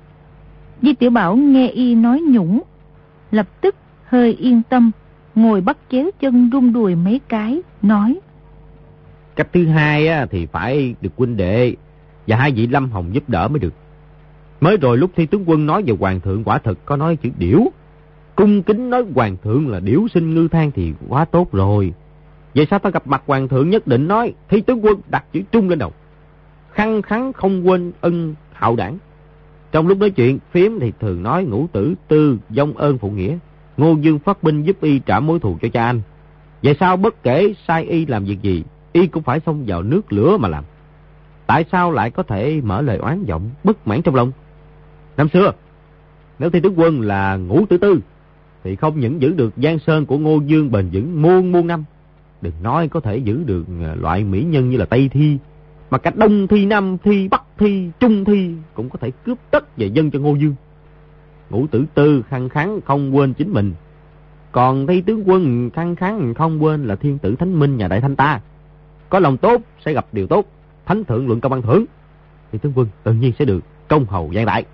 Di Tiểu Bảo nghe y nói nhũng, lập tức hơi yên tâm, ngồi bắt chéo chân rung đùi mấy cái, nói: Cách thứ hai á, thì phải được huynh đệ và hai vị Lâm Hồng giúp đỡ mới được. Mới rồi lúc Thi tướng quân nói về hoàng thượng quả thật có nói chữ điểu, cung kính nói hoàng thượng là điểu sinh ngư thang thì quá tốt rồi. Vậy sao ta gặp mặt hoàng thượng nhất định nói Thi tướng quân đặt chữ trung lên đầu, khăng khăng không quên ân hậu đảng. Trong lúc nói chuyện phím thì thường nói ngũ tử tư vong ơn phụ nghĩa, Ngô Dương phát binh giúp y trả mối thù cho cha anh. Vậy sao bất kể sai y làm việc gì, y cũng phải xông vào nước lửa mà làm? Tại sao lại có thể mở lời oán giọng bất mãn trong lòng? Năm xưa nếu Thi tướng quân là ngũ tử tư thì không những giữ được giang sơn của Ngô Dương bền vững muôn muôn năm, đừng nói có thể giữ được loại mỹ nhân như là Tây Thi, mà cả Đông Thi, Nam Thi, Bắc Thi, Trung Thi cũng có thể cướp tất về dân cho Ngô Dương. Ngũ tử tư khăng kháng không quên chính mình, còn Thi tướng quân khăng kháng không quên là thiên tử thánh minh nhà Đại Thanh ta. Có lòng tốt sẽ gặp điều tốt, thánh thượng luận công ban thưởng, Thi tướng quân tự nhiên sẽ được công hầu gian đại.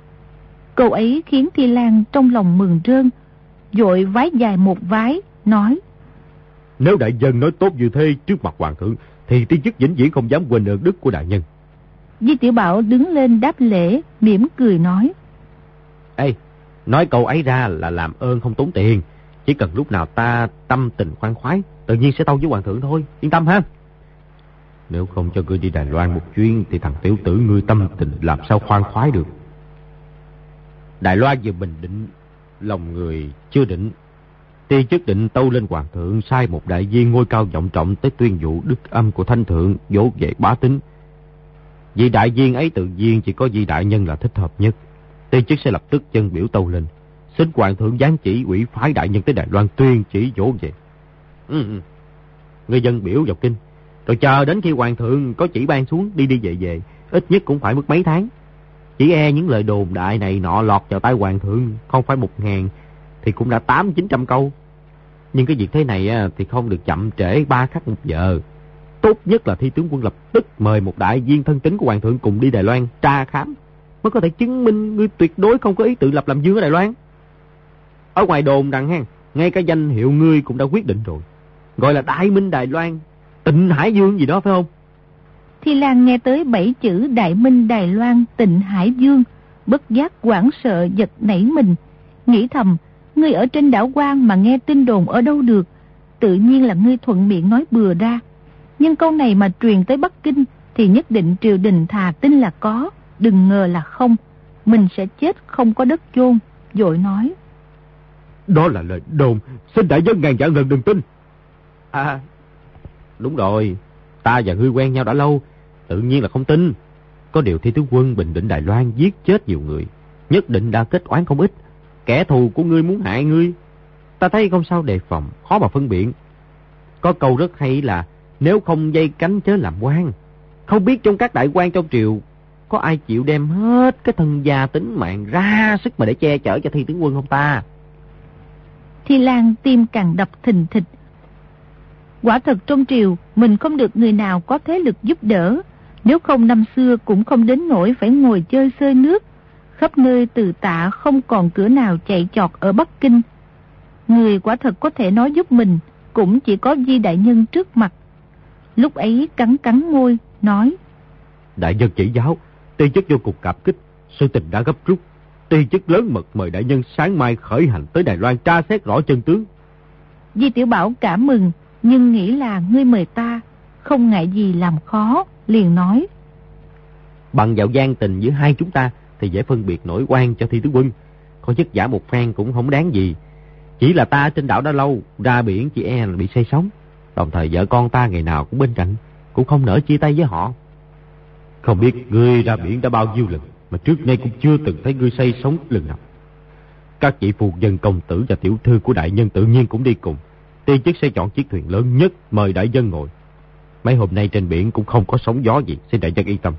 Câu ấy khiến Thi Lan trong lòng mừng rơn, vội vái dài một vái, nói: Nếu đại nhân nói tốt như thế trước mặt hoàng thượng thì ti chức vĩnh viễn không dám quên ơn đức của đại nhân. Di Tiểu Bảo đứng lên đáp lễ, mỉm cười nói: Ê, nói câu ấy ra là làm ơn không tốn tiền, chỉ cần lúc nào ta tâm tình khoan khoái, tự nhiên sẽ tâu với hoàng thượng thôi, yên tâm ha. Nếu không cho ngươi đi Đài Loan một chuyến thì thằng tiểu tử ngươi tâm tình làm sao khoan khoái được. Đài Loan vừa bình định, lòng người chưa định. Ti chức định tâu lên hoàng thượng sai một đại viên ngôi cao vọng trọng tới tuyên dụ đức âm của thanh thượng vỗ về bá tính. Vị đại viên ấy tự nhiên chỉ có vị đại nhân là thích hợp nhất. Ti chức sẽ lập tức chân biểu tâu lên, xin hoàng thượng giáng chỉ ủy phái đại nhân tới Đài Loan tuyên chỉ vỗ về. Ừ, ừ. Người dân biểu vào kinh, rồi chờ đến khi hoàng thượng có chỉ ban xuống đi đi về về, ít nhất cũng phải mất mấy tháng. Chỉ e những lời đồn đại này nọ lọt vào tai hoàng thượng không phải một ngàn thì cũng đã tám chín trăm câu. Nhưng cái việc thế này thì không được chậm trễ ba khắc một giờ. Tốt nhất là Thi tướng quân lập tức mời một đại viên thân tín của hoàng thượng cùng đi Đài Loan tra khám, mới có thể chứng minh ngươi tuyệt đối không có ý tự lập làm vương ở Đài Loan. Ở ngoài đồn rằng ha, ngay cả danh hiệu ngươi cũng đã quyết định rồi, gọi là Đại Minh Đài Loan, Tịnh Hải Dương gì đó phải không? Thi Lan nghe tới bảy chữ Đại Minh Đài Loan, Tịnh Hải Dương, bất giác hoảng sợ giật nảy mình, nghĩ thầm: ngươi ở trên đảo Quan mà nghe tin đồn ở đâu được, tự nhiên là ngươi thuận miệng nói bừa ra. Nhưng câu này mà truyền tới Bắc Kinh thì nhất định triều đình thà tin là có, đừng ngờ là không, mình sẽ chết không có đất chôn. Vội nói: Đó là lời đồn, xin đại nhân ngàn vạn lần đừng tin. À, đúng rồi, ta và ngươi quen nhau đã lâu, tự nhiên là không tin. Có điều Thi tướng quân bình định Đài Loan giết chết nhiều người, nhất định đã kết oán không ít. Kẻ thù của ngươi muốn hại ngươi, ta thấy không sao đề phòng, khó mà phân biện. Có câu rất hay là nếu không dây cánh chớ làm quan. Không biết trong các đại quan trong triều có ai chịu đem hết cái thân gia tính mạng ra sức mà để che chở cho Thi tướng quân không ta? Thi Lan tim càng đập thình thịch. Quả thật trong triều mình không được người nào có thế lực giúp đỡ, nếu không năm xưa cũng không đến nỗi phải ngồi chơi xơi nước, khắp nơi từ tạ không còn cửa nào chạy chọt ở Bắc Kinh. Người quả thật có thể nói giúp mình cũng chỉ có Di đại nhân trước mặt. Lúc ấy cắn cắn môi nói: Đại nhân chỉ giáo, ti chức vô cùng cảm kích, sự tình đã gấp rút, ti chức lớn mật mời đại nhân sáng mai khởi hành tới Đài Loan tra xét rõ chân tướng. Di Tiểu Bảo cảm mừng, nhưng nghĩ là ngươi mời ta, không ngại gì làm khó, liền nói: Bằng vào gian tình giữa hai chúng ta thì dễ phân biệt nổi oan cho Thi tướng quân, có vất vả một phen cũng không đáng gì. Chỉ là ta trên đảo đã lâu, ra biển chỉ e là bị say sóng. Đồng thời vợ con ta ngày nào cũng bên cạnh, cũng không nỡ chia tay với họ. Không biết ngươi ra biển đã bao nhiêu lần, mà trước nay cũng chưa từng thấy ngươi say sóng lần nào. Các vị phu nhân công tử và tiểu thư của đại nhân tự nhiên cũng đi cùng. Tiên chức sẽ chọn chiếc thuyền lớn nhất mời đại dân ngồi. Mấy hôm nay trên biển cũng không có sóng gió gì, xin đại dân yên tâm.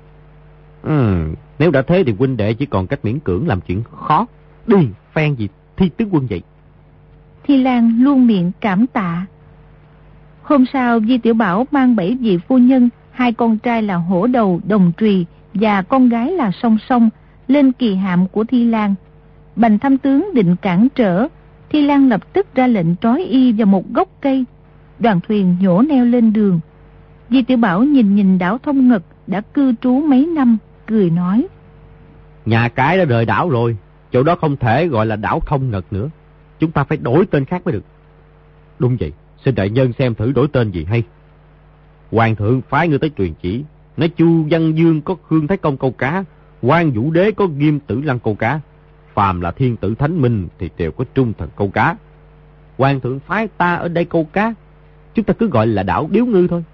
Ừ, nếu đã thế thì huynh đệ chỉ còn cách miễn cưỡng làm chuyện khó. Đi, phen gì thi tướng quân vậy? Thi Lan luôn miệng cảm tạ. Hôm sau, Di Tiểu Bảo mang bảy vị phu nhân, hai con trai là Hổ Đầu, Đồng Trùy và con gái là Song Song lên kỳ hạm của Thi Lan. Bành tham tướng định cản trở, Thi Lan lập tức ra lệnh trói y vào một gốc cây. Đoàn thuyền nhổ neo lên đường. Di Tiểu Bảo nhìn nhìn đảo Thông Ngật đã cư trú mấy năm, cười nói: Nhà cái đã rời đảo rồi, chỗ đó không thể gọi là đảo Thông Ngật nữa. Chúng ta phải đổi tên khác mới được. Đúng vậy, xin đại nhân xem thử đổi tên gì hay. Hoàng thượng phái ngươi tới truyền chỉ, nói Chu Văn Dương có Khương Thái Công câu cá, Quan Vũ Đế có Nghiêm Tử Lăng câu cá, phàm là thiên tử thánh minh thì đều có trung thần câu cá. Hoàng thượng phái ta ở đây câu cá, chúng ta cứ gọi là đảo Điếu Ngư thôi.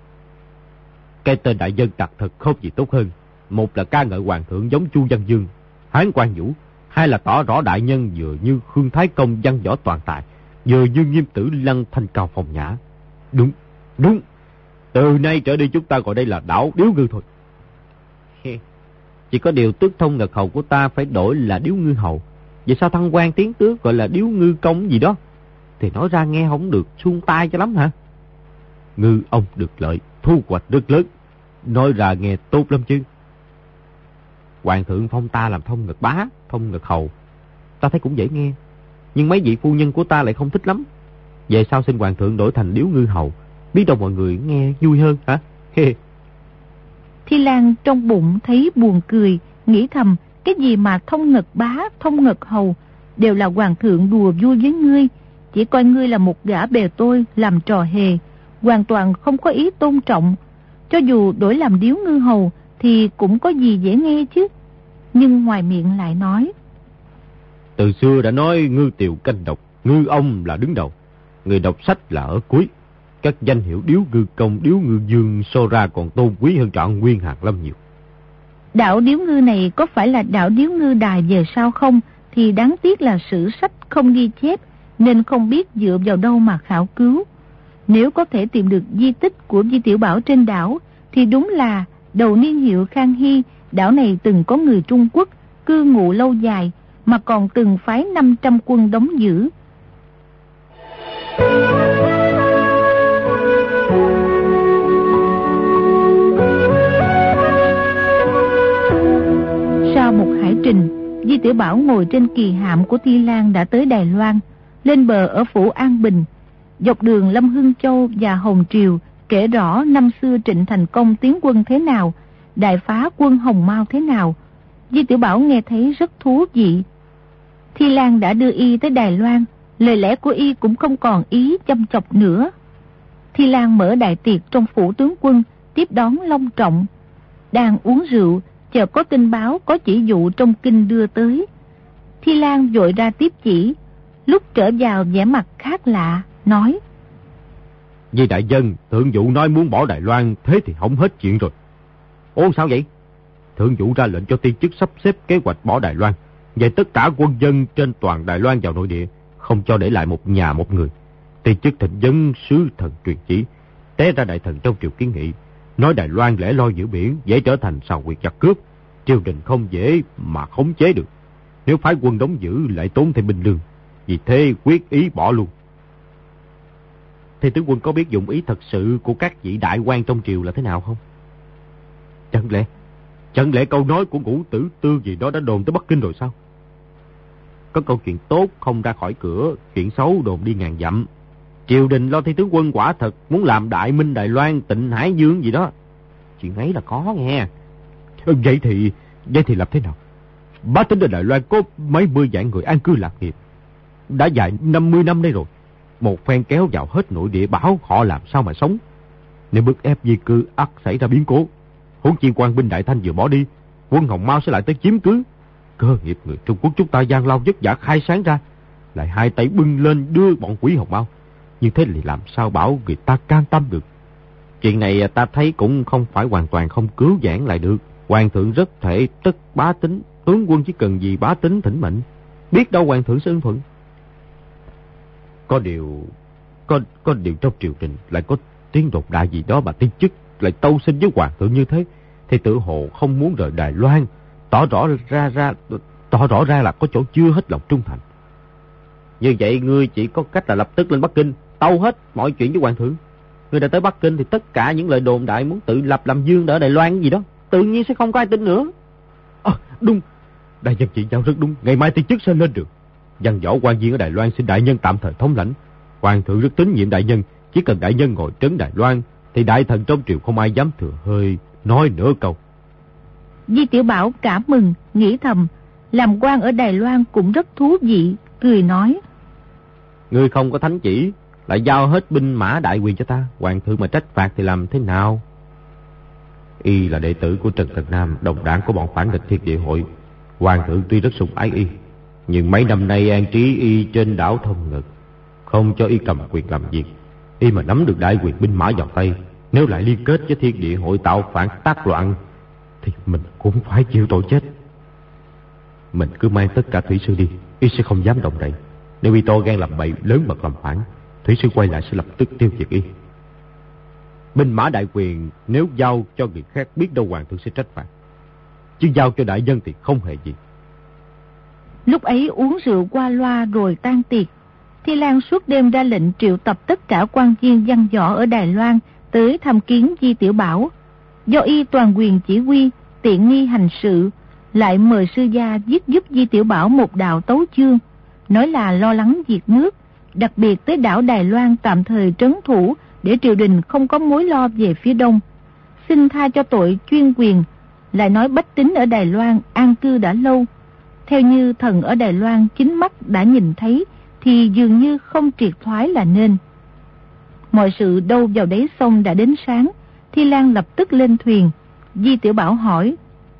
Cái tên đại dân đặt thật không gì tốt hơn. Một là ca ngợi hoàng thượng giống Chu Văn Dương, Hán Quan Vũ, hai là tỏ rõ đại nhân vừa như Khương Thái Công văn võ toàn tài, vừa như Nghiêm Tử Lăng thanh cao phong nhã. Đúng, đúng. Từ nay trở đi chúng ta gọi đây là đảo Điếu Ngư thôi. Chỉ có điều tước Thông Ngật hầu của ta phải đổi là Điếu Ngư hầu. Vậy sao thăng quan tiến tước gọi là Điếu Ngư công gì đó? Thì nói ra nghe không được suông tai cho lắm hả? Ngư ông được lợi, thu hoạch rất lớn. Nói ra nghe tốt lắm chứ. Hoàng thượng phong ta làm Thông Ngật bá, Thông Ngật hầu, ta thấy cũng dễ nghe. Nhưng mấy vị phu nhân của ta lại không thích lắm. Về sau xin hoàng thượng đổi thành Điếu Ngư hầu, biết đâu mọi người nghe vui hơn hả? Thi Lan trong bụng thấy buồn cười, nghĩ thầm cái gì mà Thông Ngật bá, Thông Ngật hầu đều là hoàng thượng đùa vui với ngươi, chỉ coi ngươi là một gã bè tôi làm trò hề, hoàn toàn không có ý tôn trọng. Cho dù đổi làm Điếu Ngư hầu thì cũng có gì dễ nghe chứ. Nhưng ngoài miệng lại nói: Từ xưa đã nói ngư tiều canh độc, ngư ông là đứng đầu, người đọc sách là ở cuối. Các danh hiệu Điếu Ngư công, Điếu Ngư dương so ra còn tôn quý hơn trọn nguyên Hàn Lâm nhiều. Đảo Điếu Ngư này có phải là đảo Điếu Ngư đài về sau không? Thì đáng tiếc là sử sách không ghi chép, nên không biết dựa vào đâu mà khảo cứu. Nếu có thể tìm được di tích của Di Tiểu Bảo trên đảo, thì đúng là đầu niên hiệu Khang Hy, đảo này từng có người Trung Quốc cư ngụ lâu dài, mà còn từng phái năm trăm quân đóng giữ. Sau một hải trình, Di Tiểu Bảo ngồi trên kỳ hạm của Thi Lan đã tới Đài Loan, lên bờ ở phủ An Bình. Dọc đường Lâm Hưng Châu và Hồng Triều kể rõ năm xưa Trịnh Thành Công tiến quân thế nào, đại phá quân Hồng Mao thế nào. Di Tiểu Bảo nghe thấy rất thú vị. Thi Lan đã đưa y tới Đài Loan, lời lẽ của y cũng không còn ý châm chọc nữa. Thi Lan mở đại tiệc trong phủ tướng quân, tiếp đón long trọng. Đang uống rượu, chợt có tin báo có chỉ dụ trong kinh đưa tới. Thi Lan vội ra tiếp chỉ, lúc trở vào vẻ mặt khác lạ, nói: Vì đại dân, thượng vụ nói muốn bỏ Đài Loan, thế thì hỏng hết chuyện rồi. Ồ sao vậy? Thượng vụ ra lệnh cho tiên chức sắp xếp kế hoạch bỏ Đài Loan, về tất cả quân dân trên toàn Đài Loan vào nội địa, không cho để lại một nhà một người. Tiên chức thịnh vấn sứ thần truyền chỉ, té ra đại thần trong triều kiến nghị, nói Đài Loan lẻ loi giữa biển, dễ trở thành sào quyệt giặc cướp, triều đình không dễ mà khống chế được. Nếu phái quân đóng giữ lại tốn thêm binh lương, vì thế quyết ý bỏ luôn. Thì tướng quân có biết dụng ý thật sự của các vị đại quan trong triều là thế nào không? Chẳng lẽ Chẳng lẽ câu nói của Ngũ Tử Tư gì đó đã đồn tới Bắc Kinh rồi sao? Có câu chuyện tốt không ra khỏi cửa, chuyện xấu đồn đi ngàn dặm. Triều đình lo thi tướng quân quả thật muốn làm Đại Minh Đài Loan, Tịnh Hải Dương gì đó. Chuyện ấy là có nghe. Vậy thì Vậy thì làm thế nào? Bá tính ở Đài Loan có mấy mươi vạn người an cư lạc nghiệp, đã dài năm mươi năm đây rồi. Một phen kéo vào hết nội địa, bảo họ làm sao mà sống. Nếu bức ép di cư ắt xảy ra biến cố. Huống chi quan binh Đại Thanh vừa bỏ đi, quân Hồng Mao sẽ lại tới chiếm cứ. Cơ nghiệp người Trung Quốc chúng ta gian lao vất vả khai sáng ra, lại hai tay bưng lên đưa bọn quỷ hồng bao. Như thế thì làm sao bảo người ta can tâm được. Chuyện này ta thấy cũng không phải hoàn toàn không cứu vãn lại được. Hoàng thượng rất thể tất bá tính, tướng quân chỉ cần gì bá tính thỉnh mệnh, biết đâu hoàng thượng sẽ ưng thuận. Có điều có có điều trong triều đình lại có tiếng đột đại gì đó mà tiên chức lại tâu xin với hoàng thượng như thế, thì tự hồ không muốn rời Đài Loan, tỏ rõ ra ra tỏ rõ ra là có chỗ chưa hết lòng trung thành. Như vậy ngươi chỉ có cách là lập tức lên Bắc Kinh tâu hết mọi chuyện với hoàng thượng. Ngươi đã tới Bắc Kinh thì tất cả những lời đồn đại muốn tự lập làm vương ở Đài Loan gì đó tự nhiên sẽ không có ai tin nữa. À, đúng, đại nhân chỉ giáo rất đúng, ngày mai tiên chức sẽ lên được. Văn võ quan viên ở Đài Loan xin đại nhân tạm thời thống lãnh. Hoàng thượng rất tín nhiệm đại nhân, chỉ cần đại nhân ngồi trấn Đài Loan thì đại thần trong triều không ai dám thừa hơi nói nửa câu. Di Tiểu Bảo cảm mừng, nghĩ thầm, làm quan ở Đài Loan cũng rất thú vị, cười nói: Ngươi không có thánh chỉ, lại giao hết binh mã đại quyền cho ta, hoàng thượng mà trách phạt thì làm thế nào? Y là đệ tử của Trần Thần Nam, đồng đảng của bọn phản địch Thiên Địa Hội. Hoàng thượng tuy rất sủng ái y, nhưng mấy năm nay an trí y trên đảo Thông Ngực, không cho y cầm quyền làm việc. Y mà nắm được đại quyền binh mã vào tay, nếu lại liên kết với Thiên Địa Hội tạo phản tác loạn, thì mình cũng phải chịu tội chết. Mình cứ mang tất cả thủy sư đi, y sẽ không dám động đậy. Nếu y to gan làm bậy, lớn mật làm phản, thủy sư quay lại sẽ lập tức tiêu diệt y. Binh mã đại quyền nếu giao cho người khác biết đâu hoàng thượng sẽ trách phạt, chứ giao cho đại nhân thì không hề gì. Lúc ấy uống rượu qua loa rồi tan tiệc. Thi Lan suốt đêm ra lệnh triệu tập tất cả quan viên văn võ ở Đài Loan tới thăm kiến Di Tiểu Bảo. Do y toàn quyền chỉ huy, tiện nghi hành sự, lại mời sư gia viết giúp Di Tiểu Bảo một đạo tấu chương, nói là lo lắng việc nước, đặc biệt tới đảo Đài Loan tạm thời trấn thủ để triều đình không có mối lo về phía đông, xin tha cho tội chuyên quyền, lại nói bách tính ở Đài Loan an cư đã lâu, theo như thần ở Đài Loan chính mắt đã nhìn thấy thì dường như không triệt thoái là nên. Mọi sự đâu vào đấy xong đã đến sáng, Thi Lan lập tức lên thuyền. Di Tiểu Bảo hỏi: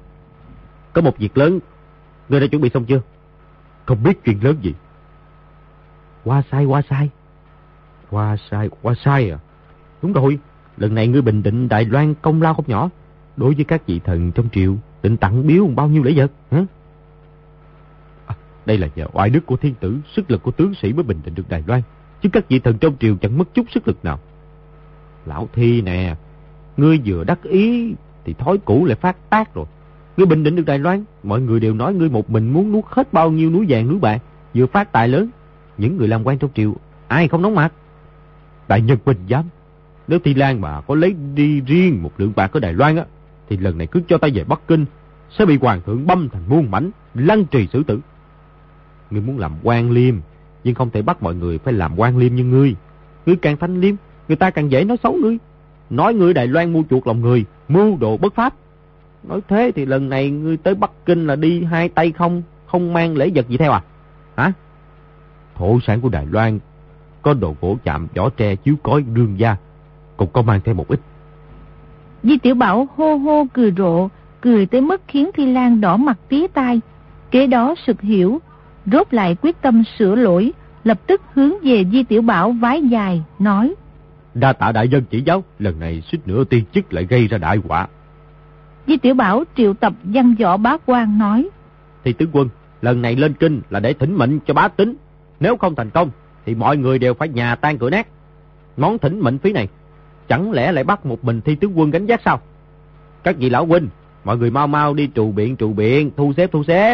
Có một việc lớn, ngươi đã chuẩn bị xong chưa? Không biết chuyện lớn gì. Qua sai, qua sai. Qua sai, qua sai à? Đúng rồi, lần này ngươi bình định Đài Loan công lao không nhỏ. Đối với các vị thần trong triều, định tặng biếu bao nhiêu lễ vật hả? À, đây là nhờ oai đức của thiên tử, sức lực của tướng sĩ mới bình định được Đài Loan, chứ các vị thần trong triều chẳng mất chút sức lực nào. Lão Thi nè, ngươi vừa đắc ý thì thói cũ lại phát tác rồi. Ngươi bình định được Đài Loan, mọi người đều nói ngươi một mình muốn nuốt hết bao nhiêu núi vàng núi bạc, vừa phát tài lớn. Những người làm quan trong triều ai không nóng mặt. Đại nhân bình dám, nếu Thi Lan mà có lấy đi riêng một lượng bạc ở Đài Loan á, thì lần này cứ cho ta về Bắc Kinh sẽ bị hoàng thượng băm thành muôn mảnh, lăng trì xử tử. Ngươi muốn làm quan liêm, nhưng không thể bắt mọi người phải làm quan liêm như ngươi. Ngươi càng thanh liêm, người ta càng dễ nói xấu ngươi, nói ngươi Đài Loan mua chuộc lòng người, mưu đồ bất pháp. Nói thế thì lần này ngươi tới Bắc Kinh là đi hai tay không, không mang lễ vật gì theo à? Hả? Thổ sản của Đài Loan có đồ gỗ chạm, vỏ tre, chiếu cối, rương da, cũng có mang theo một ít. Di Tiểu Bảo hô hô cười rộ, cười tới mức khiến Thi Lan đỏ mặt tía tai. Kế đó sực hiểu, rốt lại quyết tâm sửa lỗi, lập tức hướng về Di Tiểu Bảo vái dài, nói: Đa tạ đại nhân chỉ giáo, lần này suýt nữa tiên chức lại gây ra đại họa. Di Tiểu Bảo triệu tập văn võ bá quan nói: Thì tướng quân, lần này lên kinh là để thỉnh mệnh cho bá tính, nếu không thành công thì mọi người đều phải nhà tan cửa nát. Món thỉnh mệnh phí này chẳng lẽ lại bắt một mình Thi tướng quân gánh vác sao? Các vị lão huynh, mọi người mau mau đi trù biện trù biện, thu xếp thu xếp.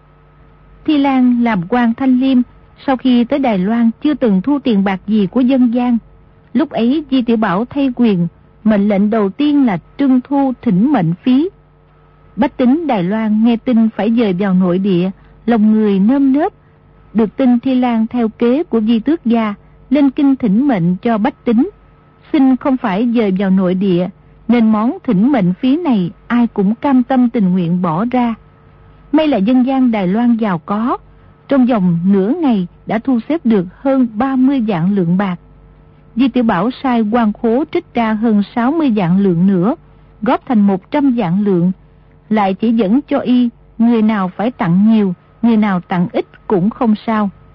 Thi Lan làm quan thanh liêm, sau khi tới Đài Loan chưa từng thu tiền bạc gì của dân gian. Lúc ấy Di Tiểu Bảo thay quyền, mệnh lệnh đầu tiên là trưng thu thỉnh mệnh phí. Bách tính Đài Loan nghe tin phải dời vào nội địa, lòng người nơm nớp. Được tin Thi Lan theo kế của Di Tước gia lên kinh thỉnh mệnh cho bách tính, xin không phải dời vào nội địa, nên món thỉnh mệnh phí này ai cũng cam tâm tình nguyện bỏ ra. May là dân gian Đài Loan giàu có, trong vòng nửa ngày đã thu xếp được hơn ba mươi vạn lượng bạc. Di Tiểu Bảo sai quan khố trích ra hơn sáu mươi vạn lượng nữa, góp thành một trăm vạn lượng, lại chỉ dẫn cho y người nào phải tặng nhiều, người nào tặng ít cũng không sao.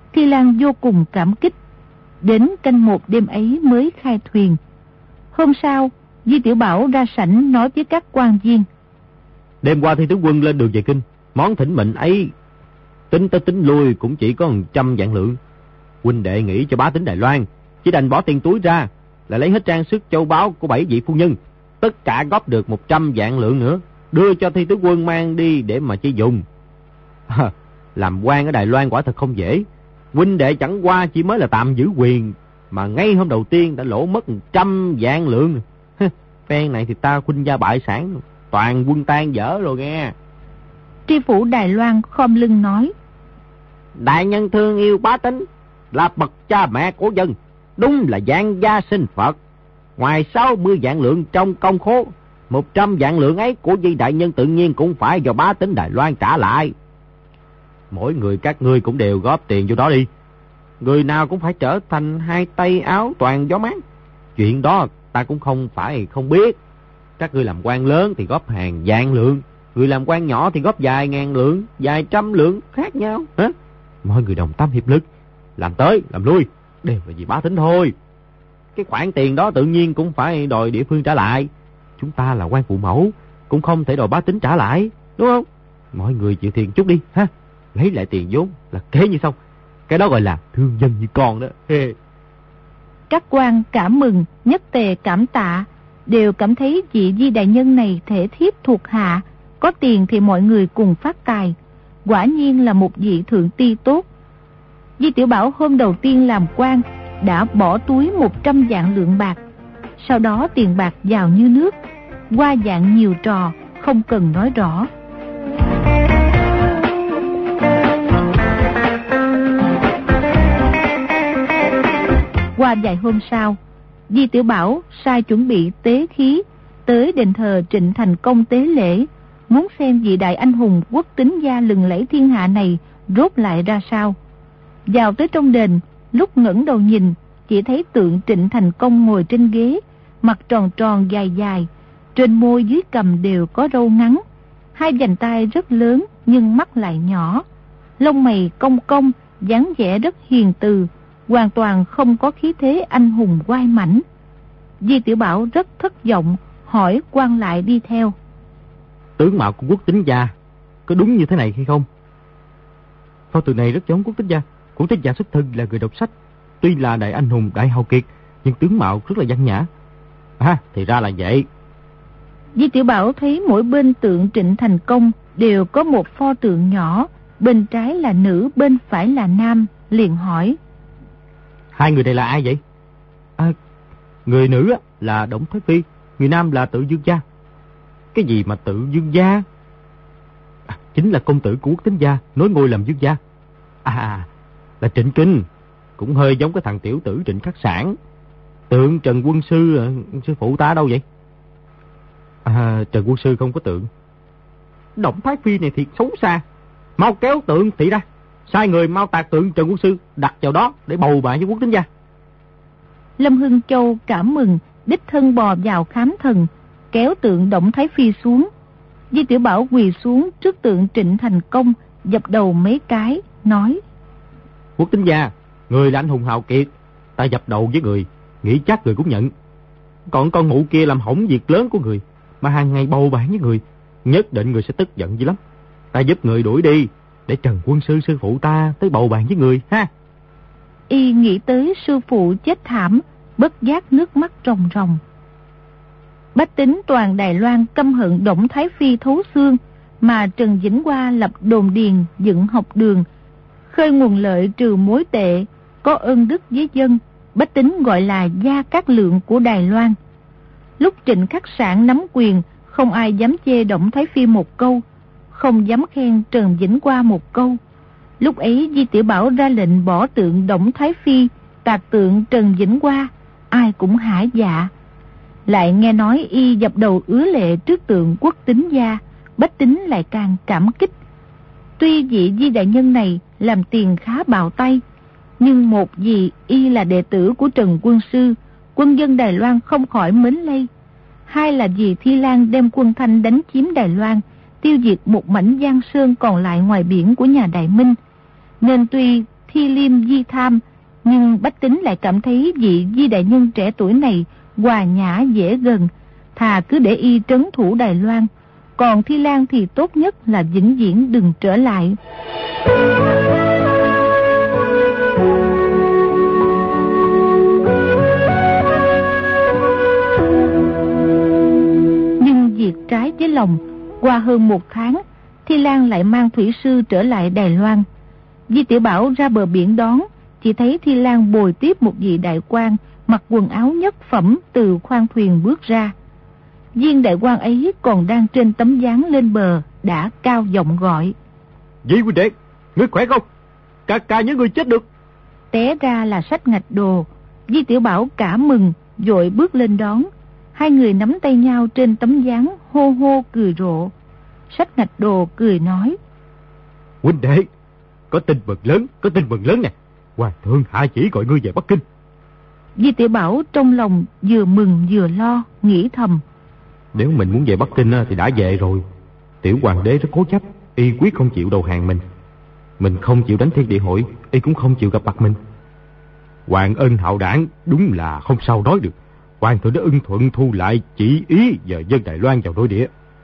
Thi Lan vô cùng cảm kích. Đến canh một đêm ấy mới khai thuyền. Hôm sau, Di Tiểu Bảo ra sảnh nói với các quan viên: Đêm qua Thi tướng quân lên đường về kinh, món thỉnh mệnh ấy tính tới tính lui cũng chỉ có một trăm vạn lượng. Huynh đệ nghĩ cho bá tính Đài Loan, chỉ đành bỏ tiền túi ra, lại lấy hết trang sức châu báu của bảy vị phu nhân, tất cả góp được một trăm vạn lượng nữa, đưa cho Thi tướng quân mang đi để mà chi dùng. À, làm quan ở Đài Loan quả thật không dễ. Huynh đệ chẳng qua chỉ mới là tạm giữ quyền, mà ngay hôm đầu tiên đã lỗ mất một trăm vạn lượng. Phen này thì ta khuynh gia bại sản, toàn quân tan dở rồi nghe. Tri phủ Đài Loan khom lưng nói: Đại nhân thương yêu bá tính, là bậc cha mẹ của dân, đúng là vạn gia sinh Phật. Ngoài sáu mươi vạn lượng trong công khố, một trăm vạn lượng ấy của Di đại nhân tự nhiên cũng phải do bá tính Đài Loan trả lại. Mỗi người các ngươi cũng đều góp tiền vô đó đi. Người nào cũng phải trở thành hai tay áo toàn gió mát. Chuyện đó ta cũng không phải không biết. Các ngươi làm quan lớn thì góp hàng vạn lượng, người làm quan nhỏ thì góp vài ngàn lượng, vài trăm lượng khác nhau. Hả? Mọi người đồng tâm hiệp lực, làm tới làm lui đều là vì bá tính thôi. Cái khoản tiền đó tự nhiên cũng phải đòi địa phương trả lại. Chúng ta là quan phụ mẫu, cũng không thể đòi bá tính trả lại, đúng không? Mọi người chịu tiền chút đi ha, lấy lại tiền vốn là kế như xong. Cái đó gọi là thương dân như con đó. Các quan cảm mừng, nhất tề cảm tạ, đều cảm thấy vị Di đại nhân này thể thiếp thuộc hạ, có tiền thì mọi người cùng phát tài, quả nhiên là một vị thượng ti tốt. Di Tiểu Bảo hôm đầu tiên làm quan đã bỏ túi một trăm vạn lượng bạc, sau đó tiền bạc vào như nước, qua dạng nhiều trò, không cần nói rõ. Qua vài hôm sau, Di Tiểu Bảo sai chuẩn bị tế khí tới đền thờ Trịnh Thành Công tế lễ, muốn xem vị đại anh hùng quốc tính gia lừng lẫy thiên hạ này rốt lại ra sao. Vào tới trong đền, lúc ngẩng đầu nhìn, chỉ thấy tượng Trịnh Thành Công ngồi trên ghế, mặt tròn tròn dài dài, trên môi dưới cằm đều có râu ngắn, hai vành tay rất lớn nhưng mắt lại nhỏ, lông mày cong cong, dáng vẻ rất hiền từ, hoàn toàn không có khí thế anh hùng oai mãnh. Di Tiểu Bảo rất thất vọng, hỏi quan lại đi theo: Tướng mạo của quốc tính gia có đúng như thế này hay không? Pho tượng này rất giống quốc tính gia. Quốc tính gia xuất thân là người đọc sách, tuy là đại anh hùng đại hào kiệt, nhưng tướng mạo rất là văn nhã. À, thì ra là vậy. Di Tiểu Bảo thấy mỗi bên tượng Trịnh Thành Công đều có một pho tượng nhỏ, bên trái là nữ, bên phải là nam, liền hỏi: Hai người này là ai vậy? À, người nữ là Đổng Thái Phi, người nam là Tự Dương gia. Cái gì mà Tự Dương gia? À, chính là công tử của quốc tính gia, nối ngôi làm dương gia. À, là Trịnh Kinh, cũng hơi giống cái thằng tiểu tử Trịnh Khắc Sản. Tượng Trần Quân Sư, sư phụ ta đâu vậy? À, Trần Quân Sư không có tượng. Đổng Thái Phi này thiệt xấu xa, mau kéo tượng thị ra, sai người mau tạc tượng Trần Quân Sư đặt vào đó để bầu bạn với quốc tính gia. Lâm Hưng Châu cảm mừng, đích thân bò vào khám thần, kéo tượng Đổng Thái Phi xuống. Di Tiểu Bảo quỳ xuống trước tượng Trịnh Thành Công, dập đầu mấy cái, nói: Quốc tính gia, người là anh hùng hào kiệt, ta dập đầu với người, nghĩ chắc người cũng nhận. Còn con mụ kia làm hỏng việc lớn của người, mà hàng ngày bầu bạn với người, nhất định người sẽ tức giận dữ lắm. Ta giúp người đuổi đi, để Trần Quân Sư sư phụ ta tới bầu bạn với người ha. Y nghĩ tới sư phụ chết thảm, bất giác nước mắt ròng ròng. Bách tính toàn Đài Loan căm hận Đổng Thái Phi thấu xương, mà Trần Vĩnh Hoa lập đồn điền, dựng học đường, khơi nguồn lợi trừ mối tệ, có ơn đức với dân, bách tính gọi là Gia Cát Lượng của Đài Loan. Lúc Trịnh Khắc Sản nắm quyền, không ai dám chê Đổng Thái Phi một câu, không dám khen Trần Vĩnh Hoa một câu. Lúc ấy Di Tiểu Bảo ra lệnh bỏ tượng Đổng Thái Phi, tạc tượng Trần Vĩnh Hoa, ai cũng hả dạ. Lại nghe nói y dập đầu ứa lệ trước tượng quốc tính gia, bách tính lại càng cảm kích. Tuy vị Di đại nhân này làm tiền khá bào tay, nhưng một vì y là đệ tử của Trần Quân Sư, quân dân Đài Loan không khỏi mến lây. Hai là vì Thi Lan đem quân Thanh đánh chiếm Đài Loan, tiêu diệt một mảnh giang sơn còn lại ngoài biển của nhà Đại Minh, nên tuy thi liêm di tham, nhưng Bách Tính lại cảm thấy vị Di đại nhân trẻ tuổi này hòa nhã dễ gần, thà cứ để y trấn thủ Đài Loan. Còn Thi Lan thì tốt nhất là vĩnh viễn đừng trở lại. Nhưng việc trái với lòng, qua hơn một tháng, Thi Lan lại mang thủy sư trở lại Đài Loan. Di Tiểu Bảo ra bờ biển đón, chỉ thấy Thi Lan bồi tiếp một vị đại quan mặc quần áo nhất phẩm từ khoang thuyền bước ra. Viên đại quan ấy còn đang trên tấm ván lên bờ, đã cao giọng gọi: Di huynh đệ, ngươi khỏe không? Ca ca nhớ ngươi chết được. Té ra là Sách Ngạch Đồ. Di Tiểu Bảo cả mừng, vội bước lên đón. Hai người nắm tay nhau trên tấm ván, hô hô cười rộ. Sách Ngạch Đồ cười nói: Huynh đệ, có tin mừng lớn, có tin mừng lớn nè. Hoàng thượng hạ chỉ gọi ngươi về Bắc Kinh. Di Tiểu Bảo trong lòng vừa mừng vừa lo, nghĩ thầm: Nếu mình muốn về Bắc Kinh thì đã về rồi. Tiểu hoàng đế rất cố chấp, y quyết không chịu đầu hàng mình. Mình không chịu đánh Thiên Địa Hội, y cũng không chịu gặp mặt mình. Hoàng ân hạo đảng đúng là không sao nói được. Hoàng thượng đã ưng thuận thu lại chỉ ý giờ dân Đài Loan vào nội địa.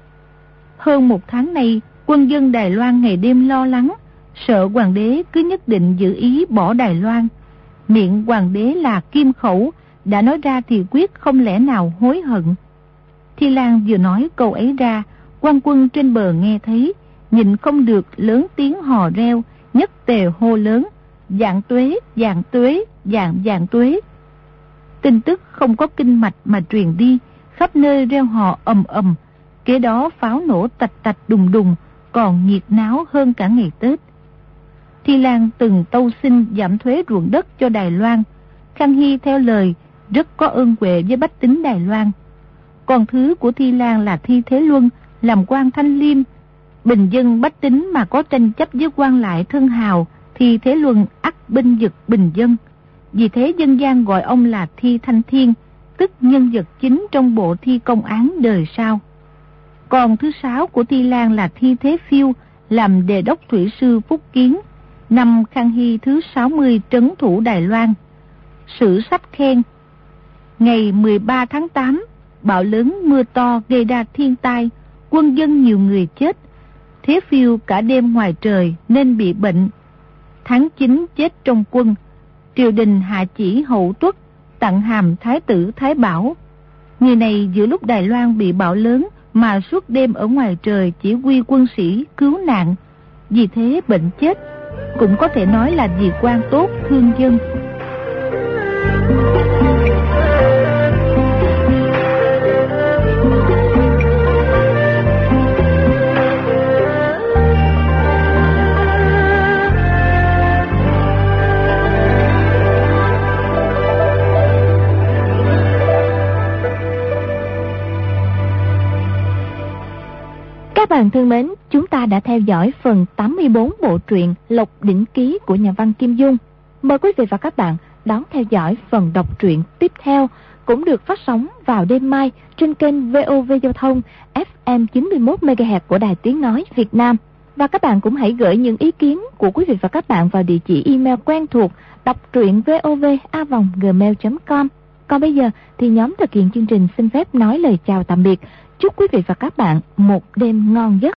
Hơn một tháng nay, quân dân Đài Loan ngày đêm lo lắng, sợ hoàng đế cứ nhất định giữ ý bỏ Đài Loan. Miệng hoàng đế là kim khẩu, đã nói ra thì quyết không lẽ nào hối hận. Thi Lan vừa nói câu ấy ra, quan quân trên bờ nghe thấy, nhìn không được lớn tiếng hò reo, nhất tề hô lớn: Vạn tuế, vạn tuế, vạn vạn tuế. Tin tức không có kinh mạch mà truyền đi, khắp nơi reo hò ầm ầm. Kế đó pháo nổ tạch tạch đùng đùng, còn nhiệt náo hơn cả ngày Tết. Thi Lan từng tâu xin giảm thuế ruộng đất cho Đài Loan. Khang Hy theo lời, rất có ơn huệ với bách tính Đài Loan. Còn thứ của Thi Lan là Thi Thế Luân, làm quan thanh liêm. Bình dân bách tính mà có tranh chấp với quan lại thân hào, thì Thế Luân ắt binh vực bình dân. Vì thế dân gian gọi ông là Thi Thanh Thiên, tức nhân vật chính trong bộ thi công án đời sau. Còn thứ sáu của Thi Lan là Thi Thế Phiêu, làm đề đốc thủy sư Phúc Kiến. Năm Khang Hy thứ sáu mươi trấn thủ Đài Loan. Sử sách khen: Ngày mười ba tháng tám, bão lớn mưa to gây ra thiên tai, quân dân nhiều người chết. Thế Phiêu cả đêm ngoài trời nên bị bệnh. Tháng chín chết trong quân. Triều đình hạ chỉ Hậu Tuất, tặng hàm Thái tử Thái Bảo. Người này giữa lúc Đài Loan bị bão lớn mà suốt đêm ở ngoài trời chỉ huy quân sĩ cứu nạn, vì thế bệnh chết. Cũng có thể nói là vì quan tốt thương dân. Các bạn thân mến, chúng ta đã theo dõi phần tám mươi bốn bộ truyện Lộc Đỉnh Ký của nhà văn Kim Dung. Mời quý vị và các bạn đón theo dõi phần đọc truyện tiếp theo, cũng được phát sóng vào đêm mai trên kênh vê o vê Giao thông ép em chín mươi mốt mê ga héc của Đài Tiếng Nói Việt Nam. Và các bạn cũng hãy gửi những ý kiến của quý vị và các bạn vào địa chỉ email quen thuộc đọc truyện vov a vòng gmail chấm com. Còn bây giờ thì nhóm thực hiện chương trình xin phép nói lời chào tạm biệt. Chúc quý vị và các bạn một đêm ngon giấc.